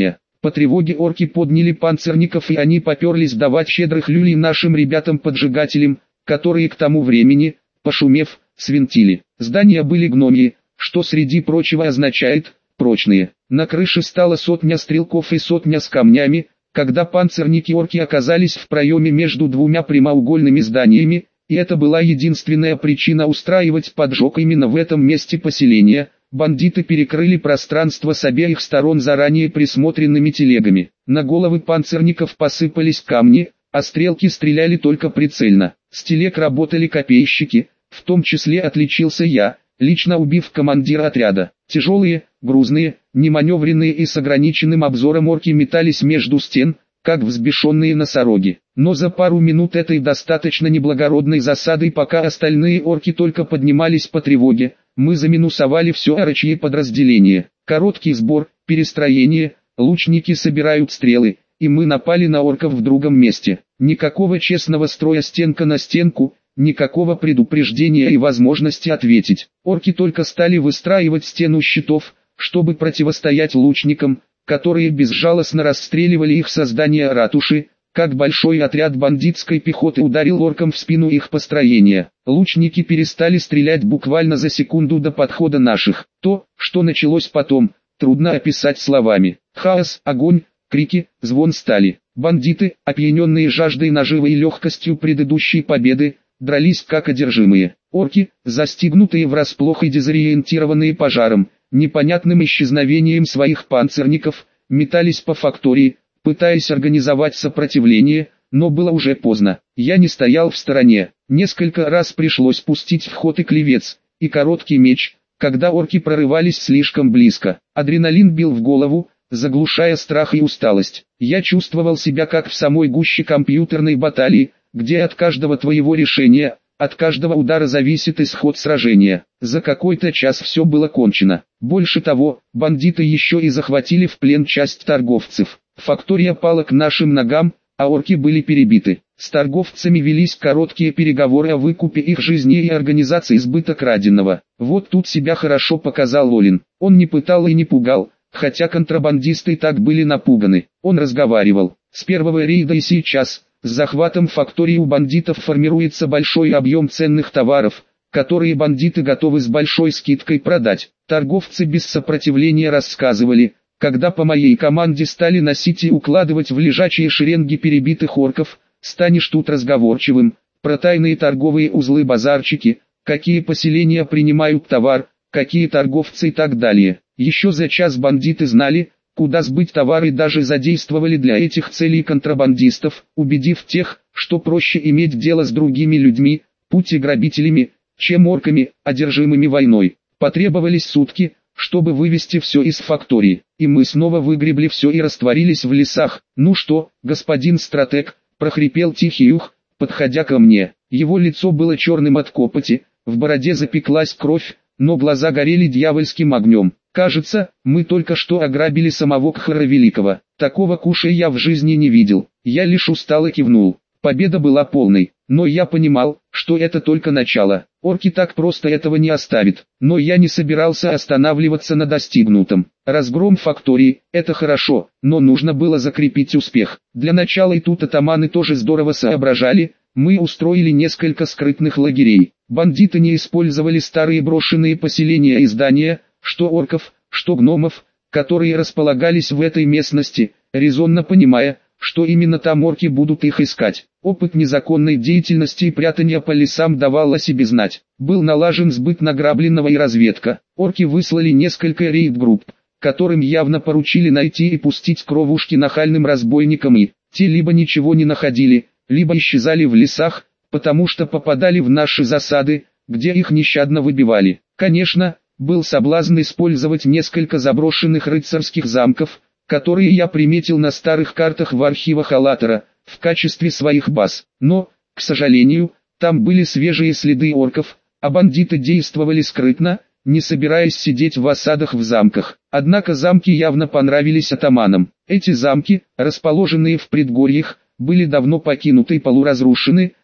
Speaker 1: По тревоге орки подняли панцирников, и они поперлись давать щедрых люлей нашим ребятам-поджигателям, которые к тому времени, пошумев, свинтили. Здания были гномьи, что среди прочего означает «прочные». На крыше стало сотня стрелков и сотня с камнями, когда панцирники-орки оказались в проеме между двумя прямоугольными зданиями, и это была единственная причина устраивать поджог именно в этом месте поселения. Бандиты перекрыли пространство с обеих сторон заранее присмотренными телегами. На головы панцирников посыпались камни, а стрелки стреляли только прицельно. С телег работали копейщики, в том числе отличился я, лично убив командира отряда. Тяжелые, грузные, неманевренные и с ограниченным обзором орки метались между стен, как взбешенные носороги. Но за пару минут этой достаточно неблагородной засадой, пока остальные орки только поднимались по тревоге, мы заминусовали все орочье подразделение. Короткий сбор, перестроение, лучники собирают стрелы, и мы напали на орков в другом месте. Никакого честного строя стенка на стенку, никакого предупреждения и возможности ответить. Орки только стали выстраивать стену щитов, чтобы противостоять лучникам, которые безжалостно расстреливали их со здания ратуши, как большой отряд бандитской пехоты ударил оркам в спину их построения. Лучники перестали стрелять буквально за секунду до подхода наших. То, что началось потом, трудно описать словами. Хаос, огонь, крики, звон стали. Бандиты, опьяненные жаждой наживы и легкостью предыдущей победы, дрались как одержимые. Орки, застигнутые врасплох и дезориентированные пожаром, непонятным исчезновением своих панцирников, метались по фактории, пытаясь организовать сопротивление, но было уже поздно. Я не стоял в стороне. Несколько раз пришлось пустить в ход и клевец, и короткий меч, когда орки прорывались слишком близко. Адреналин бил в голову, заглушая страх и усталость. Я чувствовал себя как в самой гуще компьютерной баталии, где от каждого твоего решения, от каждого удара зависит исход сражения. За какой-то час все было кончено. Больше того, бандиты еще и захватили в плен часть торговцев. Фактория пала к нашим ногам, а орки были перебиты. С торговцами велись короткие переговоры о выкупе их жизней и организации сбыта краденого. Вот тут себя хорошо показал Олин. Он не пытал и не пугал, хотя контрабандисты так были напуганы. Он разговаривал. С первого рейда и сейчас, с захватом фактории у бандитов формируется большой объем ценных товаров, которые бандиты готовы с большой скидкой продать. Торговцы без сопротивления рассказывали, когда по моей команде стали носить и укладывать в лежачие шеренги перебитых орков, станешь тут разговорчивым, про тайные торговые узлы-базарчики, какие поселения принимают товар, какие торговцы и так далее. Еще за час бандиты знали, куда сбыть товар, и даже задействовали для этих целей контрабандистов, убедив тех, что проще иметь дело с другими людьми, пусть и грабителями, чем орками, одержимыми войной. Потребовались сутки, чтобы вывести все из фактории, и мы снова выгребли все и растворились в лесах. «Ну что, господин стратег», — прохрипел тихий ух, подходя ко мне. Его лицо было черным от копоти, в бороде запеклась кровь, но глаза горели дьявольским огнем. «Кажется, мы только что ограбили самого Кхара Великого. Такого куша я в жизни не видел». Я лишь устало кивнул. Победа была полной, но я понимал, что это только начало. Орки так просто этого не оставят, но я не собирался останавливаться на достигнутом. Разгром фактории – это хорошо, но нужно было закрепить успех. Для начала и тут атаманы тоже здорово соображали. Мы устроили несколько скрытных лагерей. Бандиты не использовали старые брошенные поселения и здания, что орков, что гномов, которые располагались в этой местности, резонно понимая, что именно там орки будут их искать. Опыт незаконной деятельности и прятания по лесам давал о себе знать. Был налажен сбыт награбленного и разведка. Орки выслали несколько рейд-групп, которым явно поручили найти и пустить кровушки нахальным разбойникам, и те либо ничего не находили, либо исчезали в лесах, потому что попадали в наши засады, где их нещадно выбивали. Конечно, был соблазн использовать несколько заброшенных рыцарских замков, которые я приметил на старых картах в архивах Аллатора, в качестве своих баз. Но, к сожалению, там были свежие следы орков, а бандиты действовали скрытно, не собираясь сидеть в осадах в замках. Однако замки явно понравились атаманам. Эти замки, расположенные в предгорьях, были давно покинуты и полуразрушены,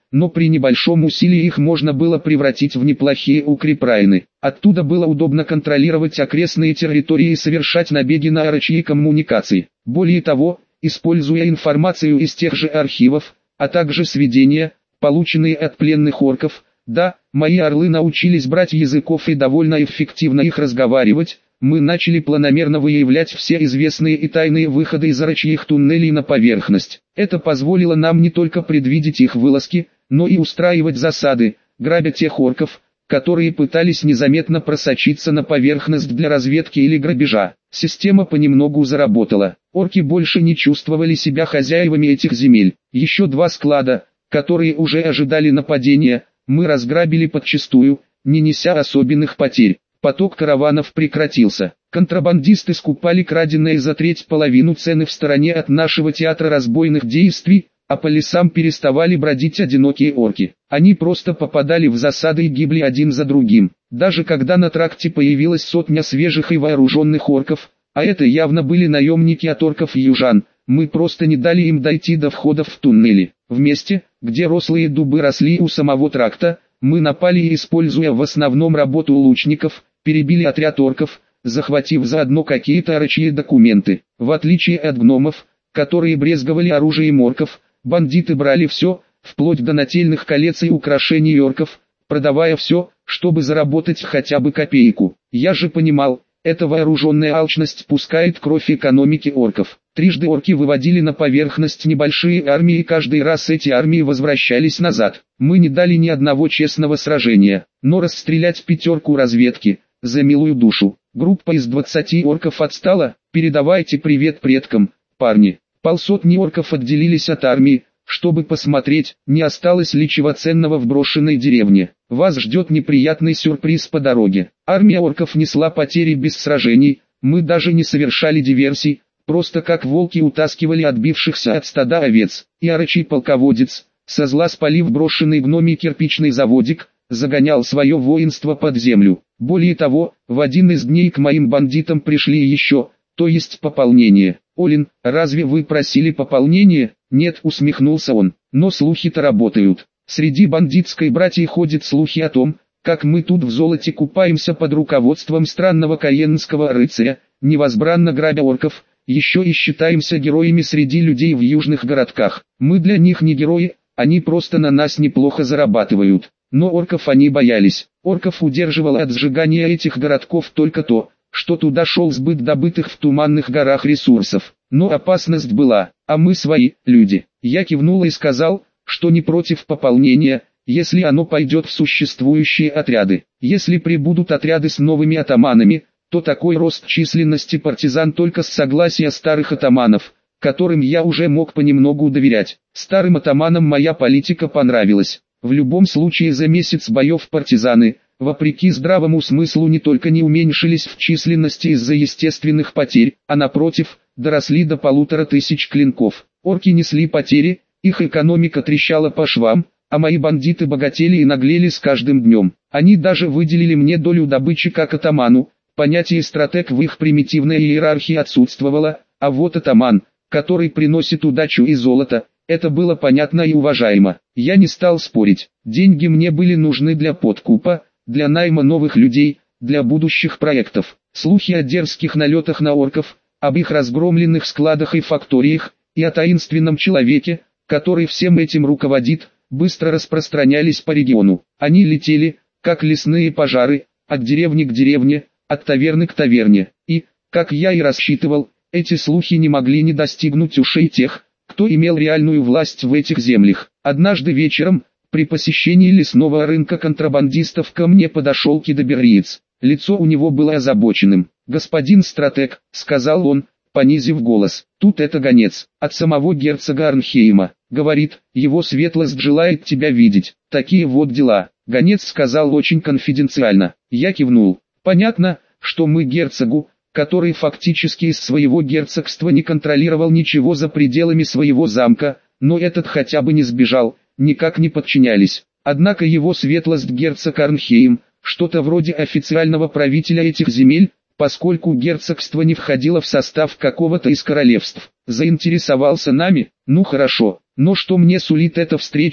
Speaker 1: но при небольшом усилии их можно было превратить в неплохие укрепрайны. Оттуда было удобно контролировать окрестные территории и совершать набеги на орочьи коммуникации. Более того, используя информацию из тех же архивов, а также сведения, полученные от пленных орков, да, мои орлы научились брать языков и довольно эффективно их разговаривать, мы начали планомерно выявлять все известные и тайные выходы из орочьих туннелей на поверхность. Это позволило нам не только предвидеть их вылазки, но и устраивать засады, грабя тех орков, которые пытались незаметно просочиться на поверхность для разведки или грабежа. Система понемногу заработала. Орки больше не чувствовали себя хозяевами этих земель. Еще два склада, которые уже ожидали нападения, мы разграбили подчистую, не неся особенных потерь. Поток караванов прекратился. Контрабандисты скупали краденое за треть половину цены в стороне от нашего театра разбойных действий, а по лесам переставали бродить одинокие орки. Они просто попадали в засады и гибли один за другим. Даже когда на тракте появилась сотня свежих и вооруженных орков, а это явно были наемники от орков и южан, мы просто не дали им дойти до входов в туннели. В месте, где рослые дубы росли у самого тракта, мы напали и, используя в основном работу лучников, перебили отряд орков, захватив заодно какие-то орочьи документы. В отличие от гномов, которые брезговали оружием орков, бандиты брали все, вплоть до нательных колец и украшений орков, продавая все, чтобы заработать хотя бы копейку. Я же понимал, эта вооруженная алчность пускает кровь экономики орков. Трижды орки выводили на поверхность небольшие армии, и каждый раз эти армии возвращались назад. Мы не дали ни одного честного сражения, но расстрелять пятерку разведки, за милую душу. Группа из двадцати орков отстала, передавайте привет предкам, парни. Полсотни орков отделились от армии, чтобы посмотреть, не осталось ли чего ценного в брошенной деревне. Вас ждет неприятный сюрприз по дороге. Армия орков несла потери без сражений, мы даже не совершали диверсий, просто как волки утаскивали отбившихся от стада овец. И орочий полководец, со зла спалив брошенный гномий кирпичный заводик, загонял свое воинство под землю. Более того, в один из дней к моим бандитам пришли еще, то есть пополнение. «Олин, разве вы просили пополнение?» «Нет», усмехнулся он, «но слухи-то работают. Среди бандитской братьи ходят слухи о том, как мы тут в золоте купаемся под руководством странного каенского рыцаря, невозбранно грабя орков, еще и считаемся героями среди людей в южных городках. Мы для них не герои, они просто на нас неплохо зарабатывают». Но орков они боялись. Орков удерживало от сжигания этих городков только то, что туда шел сбыт добытых в туманных горах ресурсов. Но опасность была, а мы свои, люди. Я кивнул и сказал, что не против пополнения, если оно пойдет в существующие отряды. Если прибудут отряды с новыми атаманами, то такой рост численности партизан только с согласия старых атаманов, которым я уже мог понемногу доверять. Старым атаманам моя политика понравилась. В любом случае за месяц боев партизаны, вопреки здравому смыслу, не только не уменьшились в численности из-за естественных потерь, а напротив, доросли до полутора тысяч клинков. Орки несли потери, их экономика трещала по швам, а мои бандиты богатели и наглели с каждым днем. Они даже выделили мне долю добычи как атаману, понятие стратег в их примитивной иерархии отсутствовало, а вот атаман, который приносит удачу и золото, это было понятно и уважаемо. Я не стал спорить. Деньги мне были нужны для подкупа, для найма новых людей, для будущих проектов. Слухи о дерзких налетах на орков, об их разгромленных складах и факториях, и о таинственном человеке, который всем этим руководит, быстро распространялись по региону. Они летели, как лесные пожары, от деревни к деревне, от таверны к таверне. И, как я и рассчитывал, эти слухи не могли не достигнуть ушей тех, кто имел реальную власть в этих землях. Однажды вечером, при посещении лесного рынка контрабандистов, ко мне подошел кидоберриец. Лицо у него было озабоченным. «Господин стратег», — сказал он, понизив голос, — «тут это гонец, от самого герцога Арнхейма. Говорит, его светлость желает тебя видеть. Такие вот дела». Гонец сказал очень конфиденциально. Я кивнул. Понятно, что мы герцогу, который фактически из своего герцогства не контролировал ничего за пределами своего замка, но этот хотя бы не сбежал, никак не подчинялись. Однако его светлость герцог Арнхейм, что-то вроде официального правителя этих земель, поскольку герцогство не входило в состав какого-то из королевств, заинтересовался нами. Ну хорошо, но что мне сулит эта встреча?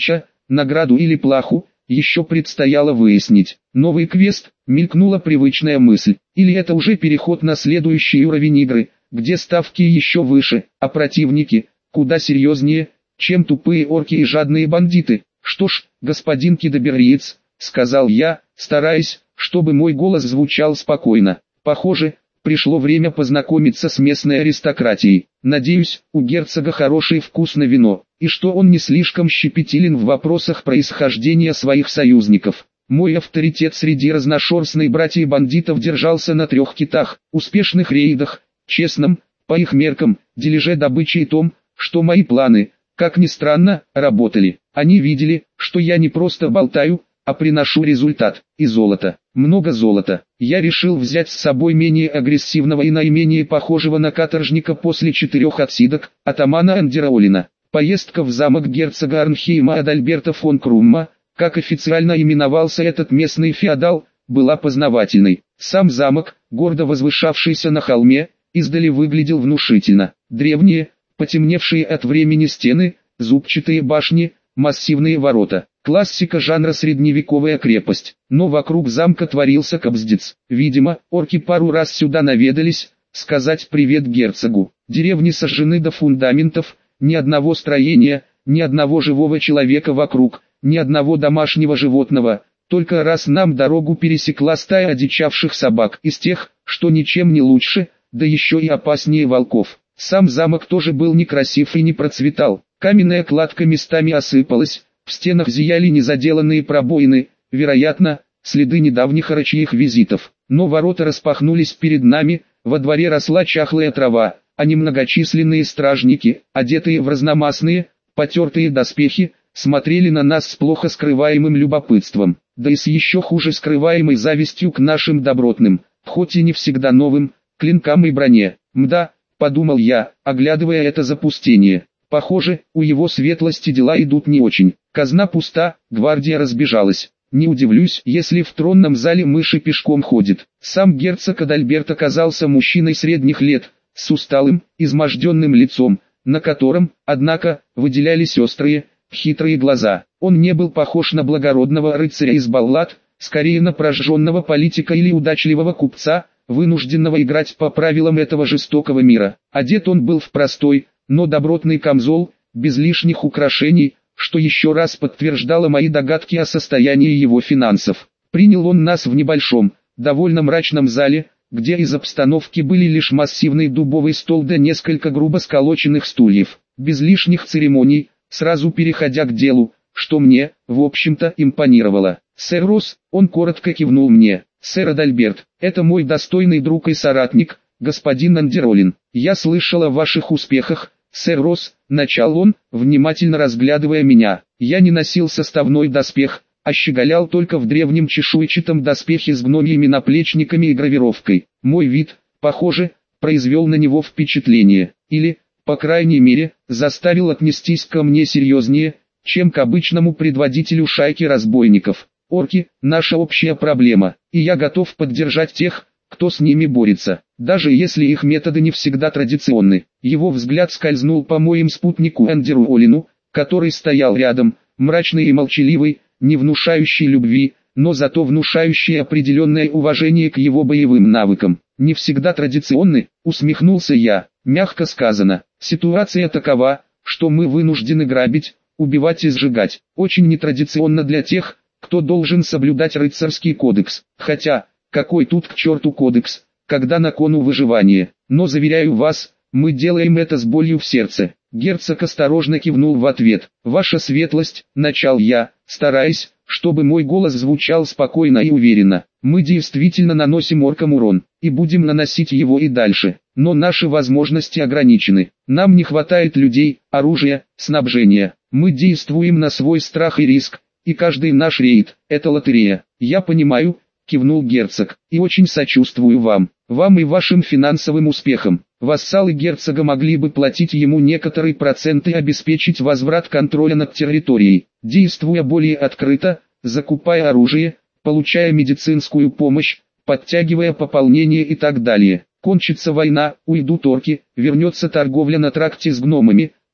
Speaker 1: награду или плаху, еще предстояло выяснить. Новый квест, мелькнула привычная мысль, или это уже переход на следующий уровень игры, где ставки еще выше, а противники, куда серьезнее, чем тупые орки и жадные бандиты. Что ж, господин кидоберриец, сказал я, стараясь, чтобы мой голос звучал спокойно. Похоже, пришло время познакомиться с местной аристократией. Надеюсь, у герцога хороший вкус на вино, и что он не слишком щепетилен в вопросах происхождения своих союзников. Мой авторитет среди разношерстной братьев бандитов держался на трех китах: успешных рейдах, честном, по их меркам, дележе добычи и том, что мои планы, как ни странно, работали. Они видели, что я не просто болтаю, а приношу результат, и золото, много золота. Я решил взять с собой менее агрессивного и наименее похожего на каторжника после четырех отсидок, атамана Андераолина. Поездка в замок герцога Арнхейма Адальберта фон Крумма, как официально именовался этот местный феодал, была познавательной. Сам замок, гордо возвышавшийся на холме, издали выглядел внушительно. Древние, потемневшие от времени стены, зубчатые башни, массивные ворота. Классика жанра средневековая крепость. Но вокруг замка творился кобздец. Видимо, орки пару раз сюда наведались, сказать привет герцогу. Деревни сожжены до фундаментов, ни одного строения, ни одного живого человека вокруг, ни одного домашнего животного. Только раз нам дорогу пересекла стая одичавших собак, из тех, что ничем не лучше, да еще и опаснее волков. Сам замок тоже был некрасив и не процветал. Каменная кладка местами осыпалась, в стенах зияли незаделанные пробоины, вероятно, следы недавних орочьих визитов. Но ворота распахнулись перед нами, во дворе росла чахлая трава, а немногочисленные стражники, одетые в разномастные, потертые доспехи, смотрели на нас с плохо скрываемым любопытством, да и с еще хуже скрываемой завистью к нашим добротным, хоть и не всегда новым, клинкам и броне. Мда, подумал я, оглядывая это запустение. Похоже, у его светлости дела идут не очень. Казна пуста, гвардия разбежалась. Не удивлюсь, если в тронном зале мыши пешком ходит. Сам герцог Адальберт оказался мужчиной средних лет, с усталым, изможденным лицом, на котором, однако, выделялись острые, хитрые глаза. Он не был похож на благородного рыцаря из баллад, скорее на прожженного политика или удачливого купца, вынужденного играть по правилам этого жестокого мира. Одет он был в простой, но добротный камзол, без лишних украшений, что еще раз подтверждало мои догадки о состоянии его финансов. Принял он нас в небольшом, довольно мрачном зале, где из обстановки были лишь массивный дубовый стол да несколько грубо сколоченных стульев. Без лишних церемоний, сразу переходя к делу, что мне, в общем-то, импонировало. «Сэр Росс», он коротко кивнул мне. «Сэр Адальберт, это мой достойный друг и соратник, господин Андеролин. Я слышал о ваших успехах, сэр Росс», начал он, внимательно разглядывая меня. Я не носил составной доспех, а щеголял только в древнем чешуйчатом доспехе с гномьими наплечниками и гравировкой. Мой вид, похоже, произвел на него впечатление, или, по крайней мере, заставил отнестись ко мне серьезнее, чем к обычному предводителю шайки разбойников. Орки – наша общая проблема, и я готов поддержать тех, кто с ними борется, даже если их методы не всегда традиционны. Его взгляд скользнул по моим спутнику Андераолину, который стоял рядом, мрачный и молчаливый, не внушающий любви, но зато внушающий определенное уважение к его боевым навыкам. «Не всегда традиционны», усмехнулся я, мягко сказано. «Ситуация такова, что мы вынуждены грабить, убивать и сжигать. Очень нетрадиционно для тех, кто должен соблюдать рыцарский кодекс. Хотя, какой тут к черту кодекс, когда на кону выживание. Но заверяю вас, мы делаем это с болью в сердце». Герцог осторожно кивнул в ответ. «Ваша светлость», начал я, стараясь, чтобы мой голос звучал спокойно и уверенно. «Мы действительно наносим оркам урон, и будем наносить его и дальше. Но наши возможности ограничены. Нам не хватает людей, оружия, снабжения. Мы действуем на свой страх и риск, и каждый наш рейд – это лотерея». «Я понимаю», – кивнул герцог, – «и очень сочувствую вам, вам и вашим финансовым успехам. Вассалы герцога могли бы платить ему некоторые проценты и обеспечить возврат контроля над территорией, действуя более открыто, закупая оружие, получая медицинскую помощь, подтягивая пополнение и так далее. Кончится война, уйдут орки, вернется торговля на тракте с гномами,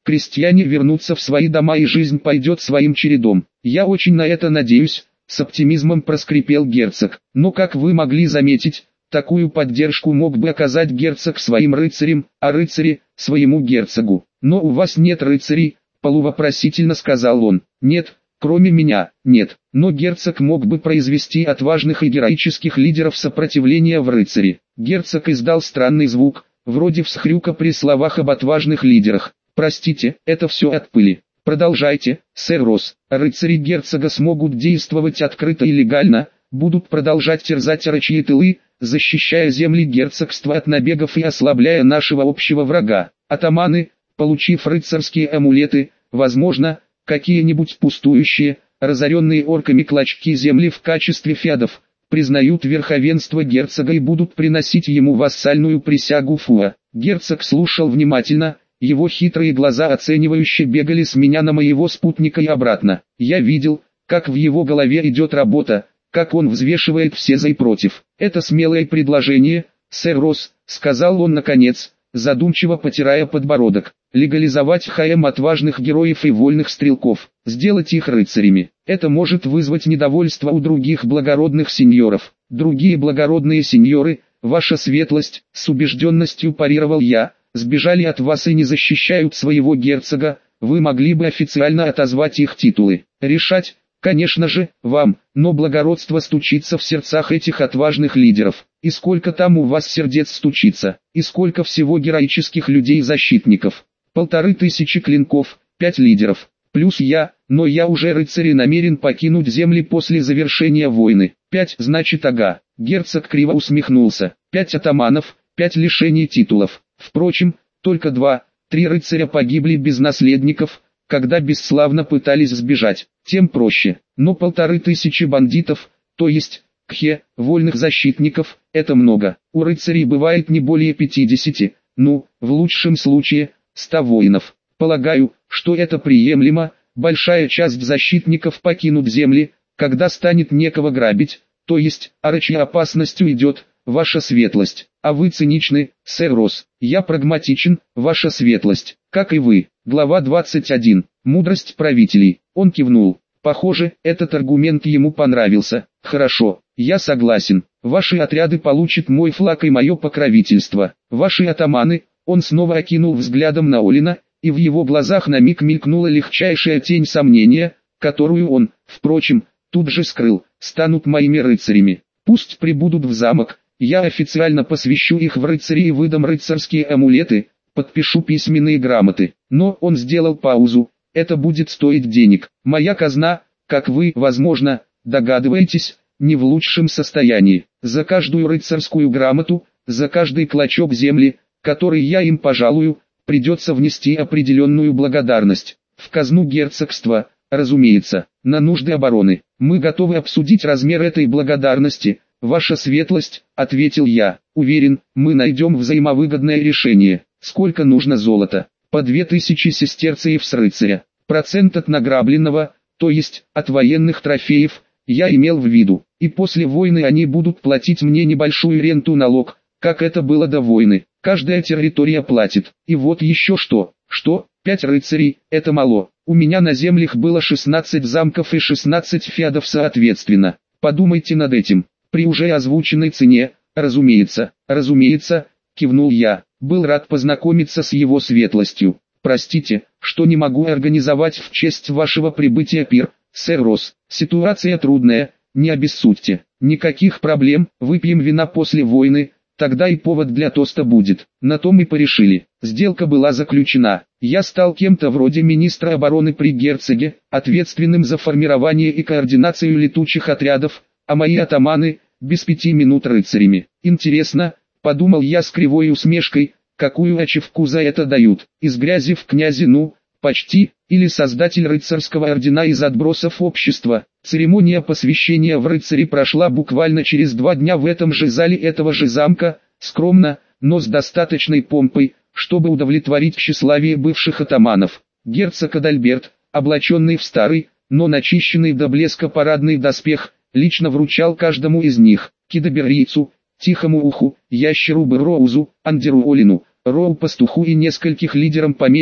Speaker 1: крестьяне вернутся в свои дома и жизнь пойдет своим чередом. Я очень на это надеюсь, с оптимизмом проскрипел герцог. Но как вы могли заметить, такую поддержку мог бы оказать герцог своим рыцарям, а рыцари – своему герцогу. Но у вас нет рыцарей, полувопросительно сказал он. Нет, кроме меня, нет. Но герцог мог бы произвести отважных и героических лидеров сопротивления в рыцари. Герцог издал странный звук, вроде всхрюка при словах об отважных лидерах. Простите, это все от пыли. Продолжайте, сэр Росс. Рыцари герцога смогут действовать открыто и легально, будут продолжать терзать орочьи тылы, защищая земли герцогства от набегов и ослабляя нашего общего врага. Атаманы, получив рыцарские амулеты, возможно, какие-нибудь пустующие, разоренные орками клочки земли в качестве феодов, признают верховенство герцога и будут приносить ему вассальную присягу фуа. Герцог слушал внимательно, его хитрые глаза оценивающе бегали с меня на моего спутника и обратно. Я видел, как в его голове идет работа, как он взвешивает все за и против. «Это смелое предложение, сэр Росс», — сказал он наконец, задумчиво потирая подбородок. «Легализовать хаэм отважных героев и вольных стрелков, сделать их рыцарями. Это может вызвать недовольство у других благородных сеньоров. Другие благородные сеньоры, ваша светлость, с убежденностью парировал я, сбежали от вас и не защищают своего герцога, вы могли бы официально отозвать их титулы. Решать, конечно же, вам, но благородство стучится в сердцах этих отважных лидеров. И сколько там у вас сердец стучится, и сколько всего героических людей-защитников. Полторы тысячи клинков, пять лидеров, плюс я, но я уже рыцарь и намерен покинуть земли после завершения войны. Пять, значит, ага. Герцог криво усмехнулся. Пять атаманов, пять лишений титулов. Впрочем, только два, три рыцаря погибли без наследников, когда бесславно пытались сбежать. Тем проще. Но полторы тысячи бандитов, то есть, кхе, вольных защитников, это много. У рыцарей бывает не более пятидесяти, ну, в лучшем случае, ста воинов. Полагаю, что это приемлемо, большая часть защитников покинут земли, когда станет некого грабить, то есть, орочья опасность уйдет, ваша светлость. А вы циничны, сэр Росс. Я прагматичен, ваша светлость, как и вы. Глава двадцать один. Мудрость правителей. Он кивнул. Похоже, этот аргумент ему понравился. Хорошо, я согласен. Ваши отряды получат мой флаг и мое покровительство. Ваши атаманы, он снова окинул взглядом на Олина, и в его глазах на миг мелькнула легчайшая тень сомнения, которую он, впрочем, тут же скрыл, станут моими рыцарями. Пусть прибудут в замок, я официально посвящу их в рыцари и выдам рыцарские амулеты, подпишу письменные грамоты. Но он сделал паузу, это будет стоить денег. Моя казна, как вы, возможно, догадываетесь, не в лучшем состоянии. За каждую рыцарскую грамоту, за каждый клочок земли, который я им пожалую, придется внести определенную благодарность. В казну герцогства, разумеется, на нужды обороны. Мы готовы обсудить размер этой благодарности, ваша светлость, ответил я. Уверен, мы найдем взаимовыгодное решение. Сколько нужно золота? По две тысячи сестерцев с рыцаря. Процент от награбленного, то есть, от военных трофеев, я имел в виду. И после войны они будут платить мне небольшую ренту-налог, как это было до войны. Каждая территория платит. И вот еще что. Что? Пять рыцарей, это мало. У меня на землях было шестнадцать замков и шестнадцать феодов соответственно. Подумайте над этим. При уже озвученной цене, разумеется, разумеется, кивнул я. Был рад познакомиться с его светлостью. Простите, что не могу организовать в честь вашего прибытия пир, сэр Росс. Ситуация трудная, не обессудьте. Никаких проблем, выпьем вина после войны, тогда и повод для тоста будет. На том и порешили. Сделка была заключена. Я стал кем-то вроде министра обороны при герцоге, ответственным за формирование и координацию летучих отрядов, а мои атаманы, без пяти минут рыцарями. Интересно, подумал я с кривой усмешкой, какую ачивку за это дают. Из грязи в князи, ну, почти, или создатель рыцарского ордена из отбросов общества. Церемония посвящения в рыцари прошла буквально через два дня в этом же зале этого же замка, скромно, но с достаточной помпой, чтобы удовлетворить тщеславие бывших атаманов. Герцог Адальберт, облаченный в старый, но начищенный до блеска парадный доспех, лично вручал каждому из них, кидоберийцу, Тихому Уху, Ящеру Бэроузу, Андеру Олину, Роу Пастуху и нескольких лидерам помельче,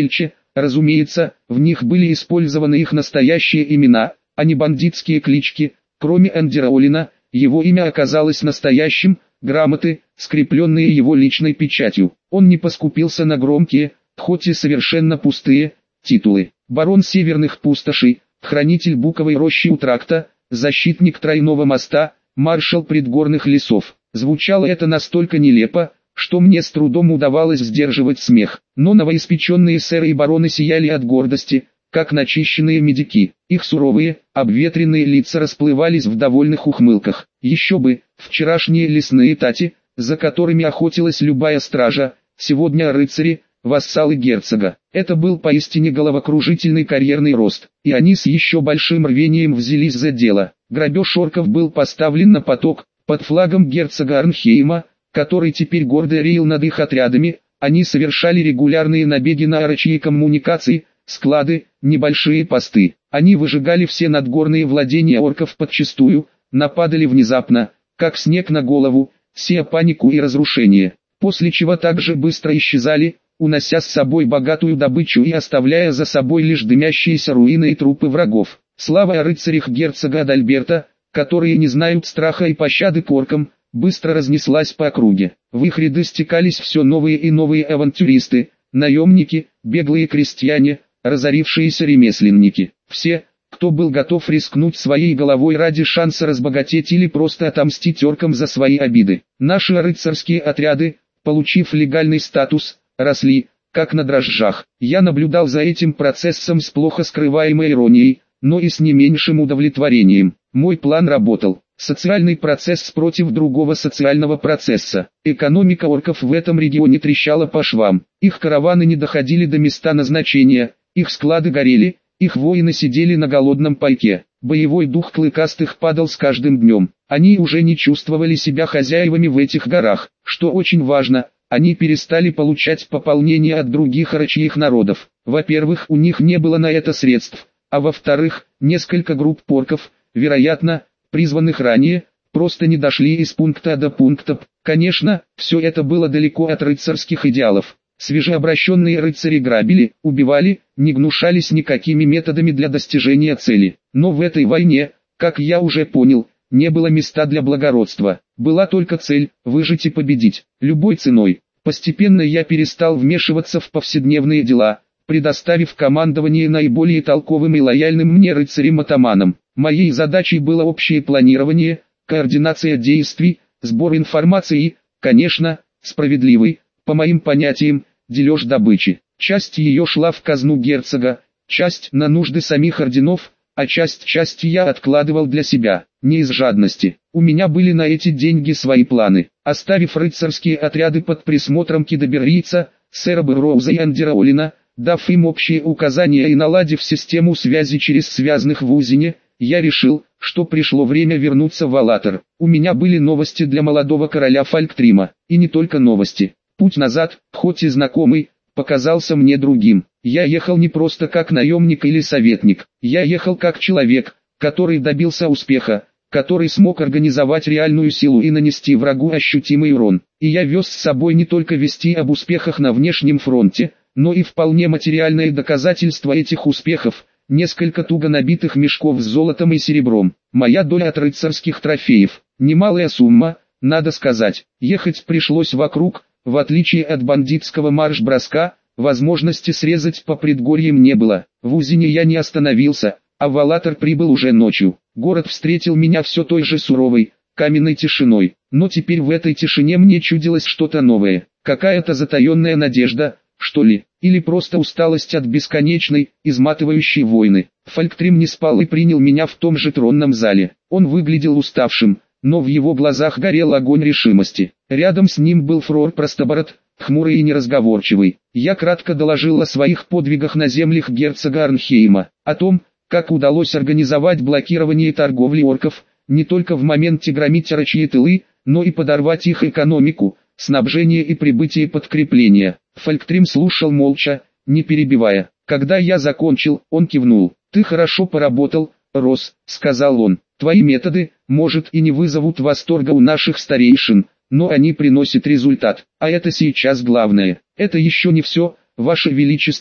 Speaker 1: разумеется, в них были использованы их настоящие имена, а не бандитские клички. Кроме Эндера Олина, его имя оказалось настоящим, грамоты, скрепленные его личной печатью. Он не поскупился на громкие, хоть и совершенно пустые, титулы. Барон Северных Пустошей, хранитель буковой рощи у тракта, защитник тройного моста, маршал предгорных лесов. Звучало это настолько нелепо, что мне с трудом удавалось сдерживать смех. Но новоиспеченные сэры и бароны сияли от гордости, как начищенные медики. Их суровые, обветренные лица расплывались в довольных ухмылках. Еще бы, вчерашние лесные тати, за которыми охотилась любая стража, сегодня рыцари, вассалы герцога. Это был поистине головокружительный карьерный рост, и они с еще большим рвением взялись за дело. Грабеж орков был поставлен на поток, под флагом герцога Арнхейма, который теперь гордо реял над их отрядами. Они совершали регулярные набеги на орочьи коммуникации, склады, небольшие посты. Они выжигали все надгорные владения орков подчистую, нападали внезапно, как снег на голову, сея панику и разрушение, после чего также быстро исчезали, унося с собой богатую добычу и оставляя за собой лишь дымящиеся руины и трупы врагов. Слава о рыцарях герцога Адальберта, которые не знают страха и пощады к оркам, быстро разнеслась по округе. В их ряды стекались все новые и новые авантюристы, наемники, беглые крестьяне, разорившиеся ремесленники. Все, кто был готов рискнуть своей головой ради шанса разбогатеть или просто отомстить оркам за свои обиды. Наши рыцарские отряды, получив легальный статус, росли, как на дрожжах. Я наблюдал за этим процессом с плохо скрываемой иронией, но и с не меньшим удовлетворением. Мой план работал. Социальный процесс против другого социального процесса. Экономика орков в этом регионе трещала по швам. Их караваны не доходили до места назначения, их склады горели, их воины сидели на голодном пайке. Боевой дух клыкастых падал с каждым днем. Они уже не чувствовали себя хозяевами в этих горах. Что очень важно, они перестали получать пополнение от других орочьих народов. Во-первых, у них не было на это средств, а во-вторых, несколько групп порков, вероятно, призванных ранее, просто не дошли из пункта А до пункта П. Конечно, все это было далеко от рыцарских идеалов. Свежеобращенные рыцари грабили, убивали, не гнушались никакими методами для достижения цели. Но в этой войне, как я уже понял, не было места для благородства. Была только цель – выжить и победить, любой ценой. Постепенно я перестал вмешиваться в повседневные дела, предоставив командование наиболее толковым и лояльным мне рыцарям-атаманам. Моей задачей было общее планирование, координация действий, сбор информации и, конечно, справедливый, по моим понятиям, дележ добычи. Часть ее шла в казну герцога, часть на нужды самих орденов, а часть части я откладывал для себя, не из жадности. У меня были на эти деньги свои планы. Оставив рыцарские отряды под присмотром кидаберийца, сэра Бэроуза и Эндера Олина, дав им общие указания и наладив систему связи через связанных в Узине, я решил, что пришло время вернуться в Алатор. У меня были новости для молодого короля Фалктрима, и не только новости. Путь назад, хоть и знакомый, показался мне другим. Я ехал не просто как наемник или советник, я ехал как человек, который добился успеха, который смог организовать реальную силу и нанести врагу ощутимый урон. И я вез с собой не только вести об успехах на внешнем фронте, но и вполне материальные доказательства этих успехов, несколько туго набитых мешков с золотом и серебром. Моя доля от рыцарских трофеев, немалая сумма, надо сказать. Ехать пришлось вокруг, в отличие от бандитского марш-броска, возможности срезать по предгорьям не было. В Узине я не остановился, а в Алатор прибыл уже ночью. Город встретил меня все той же суровой, каменной тишиной. Но теперь в этой тишине мне чудилось что-то новое, какая-то затаенная надежда, что ли, или просто усталость от бесконечной, изматывающей войны. Фалктрим не спал и принял меня в том же тронном зале. Он выглядел уставшим, но в его глазах горел огонь решимости. Рядом с ним был Фрор Простобород, хмурый и неразговорчивый. Я кратко доложил о своих подвигах на землях герцога Арнхейма, о том, как удалось организовать блокирование торговли орков, не только в моменте громить орочьи тылы, но и подорвать их экономику, снабжение и прибытие подкрепления. Фалктрим слушал молча, не перебивая. Когда я закончил, он кивнул. «Ты хорошо поработал, Рос», — сказал он. «Твои методы, может, и не вызовут восторга у наших старейшин, но они приносят результат. А это сейчас главное. Это еще не все, Ваше Величество»,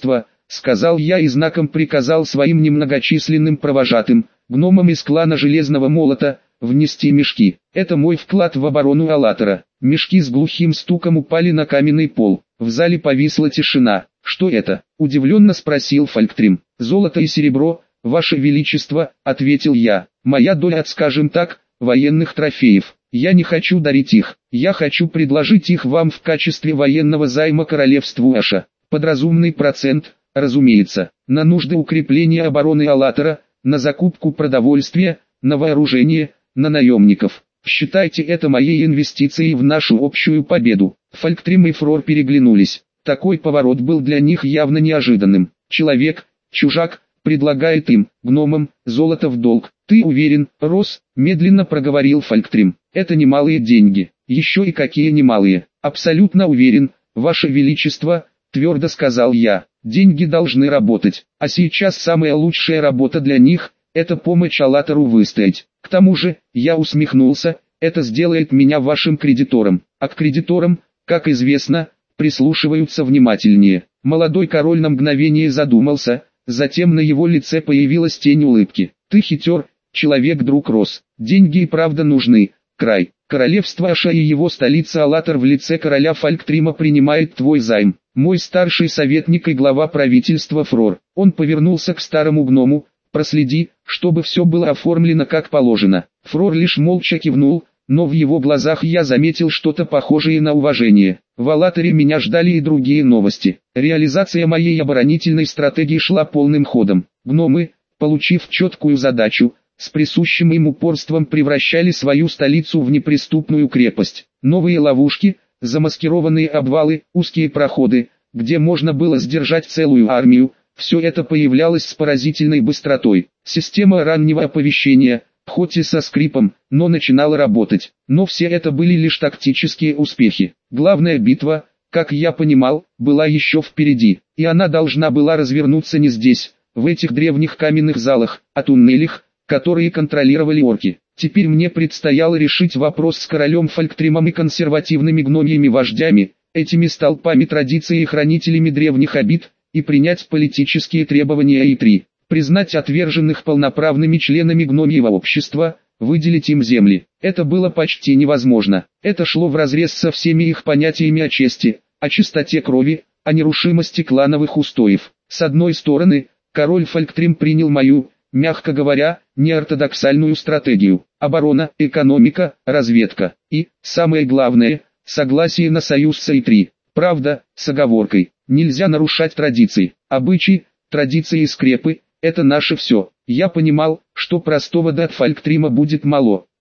Speaker 1: сказал я и знаком приказал своим немногочисленным провожатым, гномам из клана Железного Молота, внести мешки. Это мой вклад в оборону Аллатора. Мешки с глухим стуком упали на каменный пол. В зале повисла тишина. «Что это?» – удивленно спросил Фальктрим. «Золото и серебро, Ваше Величество», – ответил я. «Моя доля от, скажем так, военных трофеев. Я не хочу дарить их. Я хочу предложить их вам в качестве военного займа королевству Аша. Под разумный процент, разумеется, на нужды укрепления обороны Аллатора, на закупку продовольствия, на вооружение, на наемников. Считайте это моей инвестицией в нашу общую победу». Фальктрим и Фрор переглянулись. Такой поворот был для них явно неожиданным. Человек, чужак, предлагает им, гномам, золото в долг. «Ты уверен, Рос?» – медленно проговорил Фальктрим. «Это немалые деньги». «Еще и какие немалые?» «Абсолютно уверен, Ваше Величество», – твердо сказал я. «Деньги должны работать, а сейчас самая лучшая работа для них – это помочь Аллатору выстоять. К тому же, я усмехнулся, это сделает меня вашим кредитором, а к кредиторам, как известно, прислушиваются внимательнее». Молодой король на мгновение задумался, затем на его лице появилась тень улыбки. «Ты хитер, человек-друг Рос. Деньги и правда нужны. Край. Королевство Аша и его столица Аллатор в лице короля Фальктрима принимает твой займ. Мой старший советник и глава правительства Фрор». Он повернулся к старому гному. «Проследи, чтобы все было оформлено как положено». Фрор лишь молча кивнул, но в его глазах я заметил что-то похожее на уважение. В Аллаторе меня ждали и другие новости. Реализация моей оборонительной стратегии шла полным ходом. Гномы, получив четкую задачу, с присущим им упорством превращали свою столицу в неприступную крепость. Новые ловушки, замаскированные обвалы, узкие проходы, где можно было сдержать целую армию, все это появлялось с поразительной быстротой. Система раннего оповещения, хоть и со скрипом, но начинала работать. Но все это были лишь тактические успехи. Главная битва, как я понимал, была еще впереди, и она должна была развернуться не здесь, в этих древних каменных залах, а туннелях, которые контролировали орки. Теперь мне предстояло решить вопрос с королем Фальктримом и консервативными гномьими вождями, этими столпами традиций и хранителями древних обид, и принять политические требования и три. Признать отверженных полноправными членами гномьего общества, выделить им земли. Это было почти невозможно. Это шло вразрез со всеми их понятиями о чести, о чистоте крови, о нерушимости клановых устоев. С одной стороны, король Фальктрим принял мою, мягко говоря, неортодоксальную стратегию. Оборона, экономика, разведка. И, самое главное, согласие на союз с И-три. Правда, с оговоркой. Нельзя нарушать традиции, обычаи, традиции и скрепы. Это наше все. Я понимал, что простого да от Фальктрима будет мало.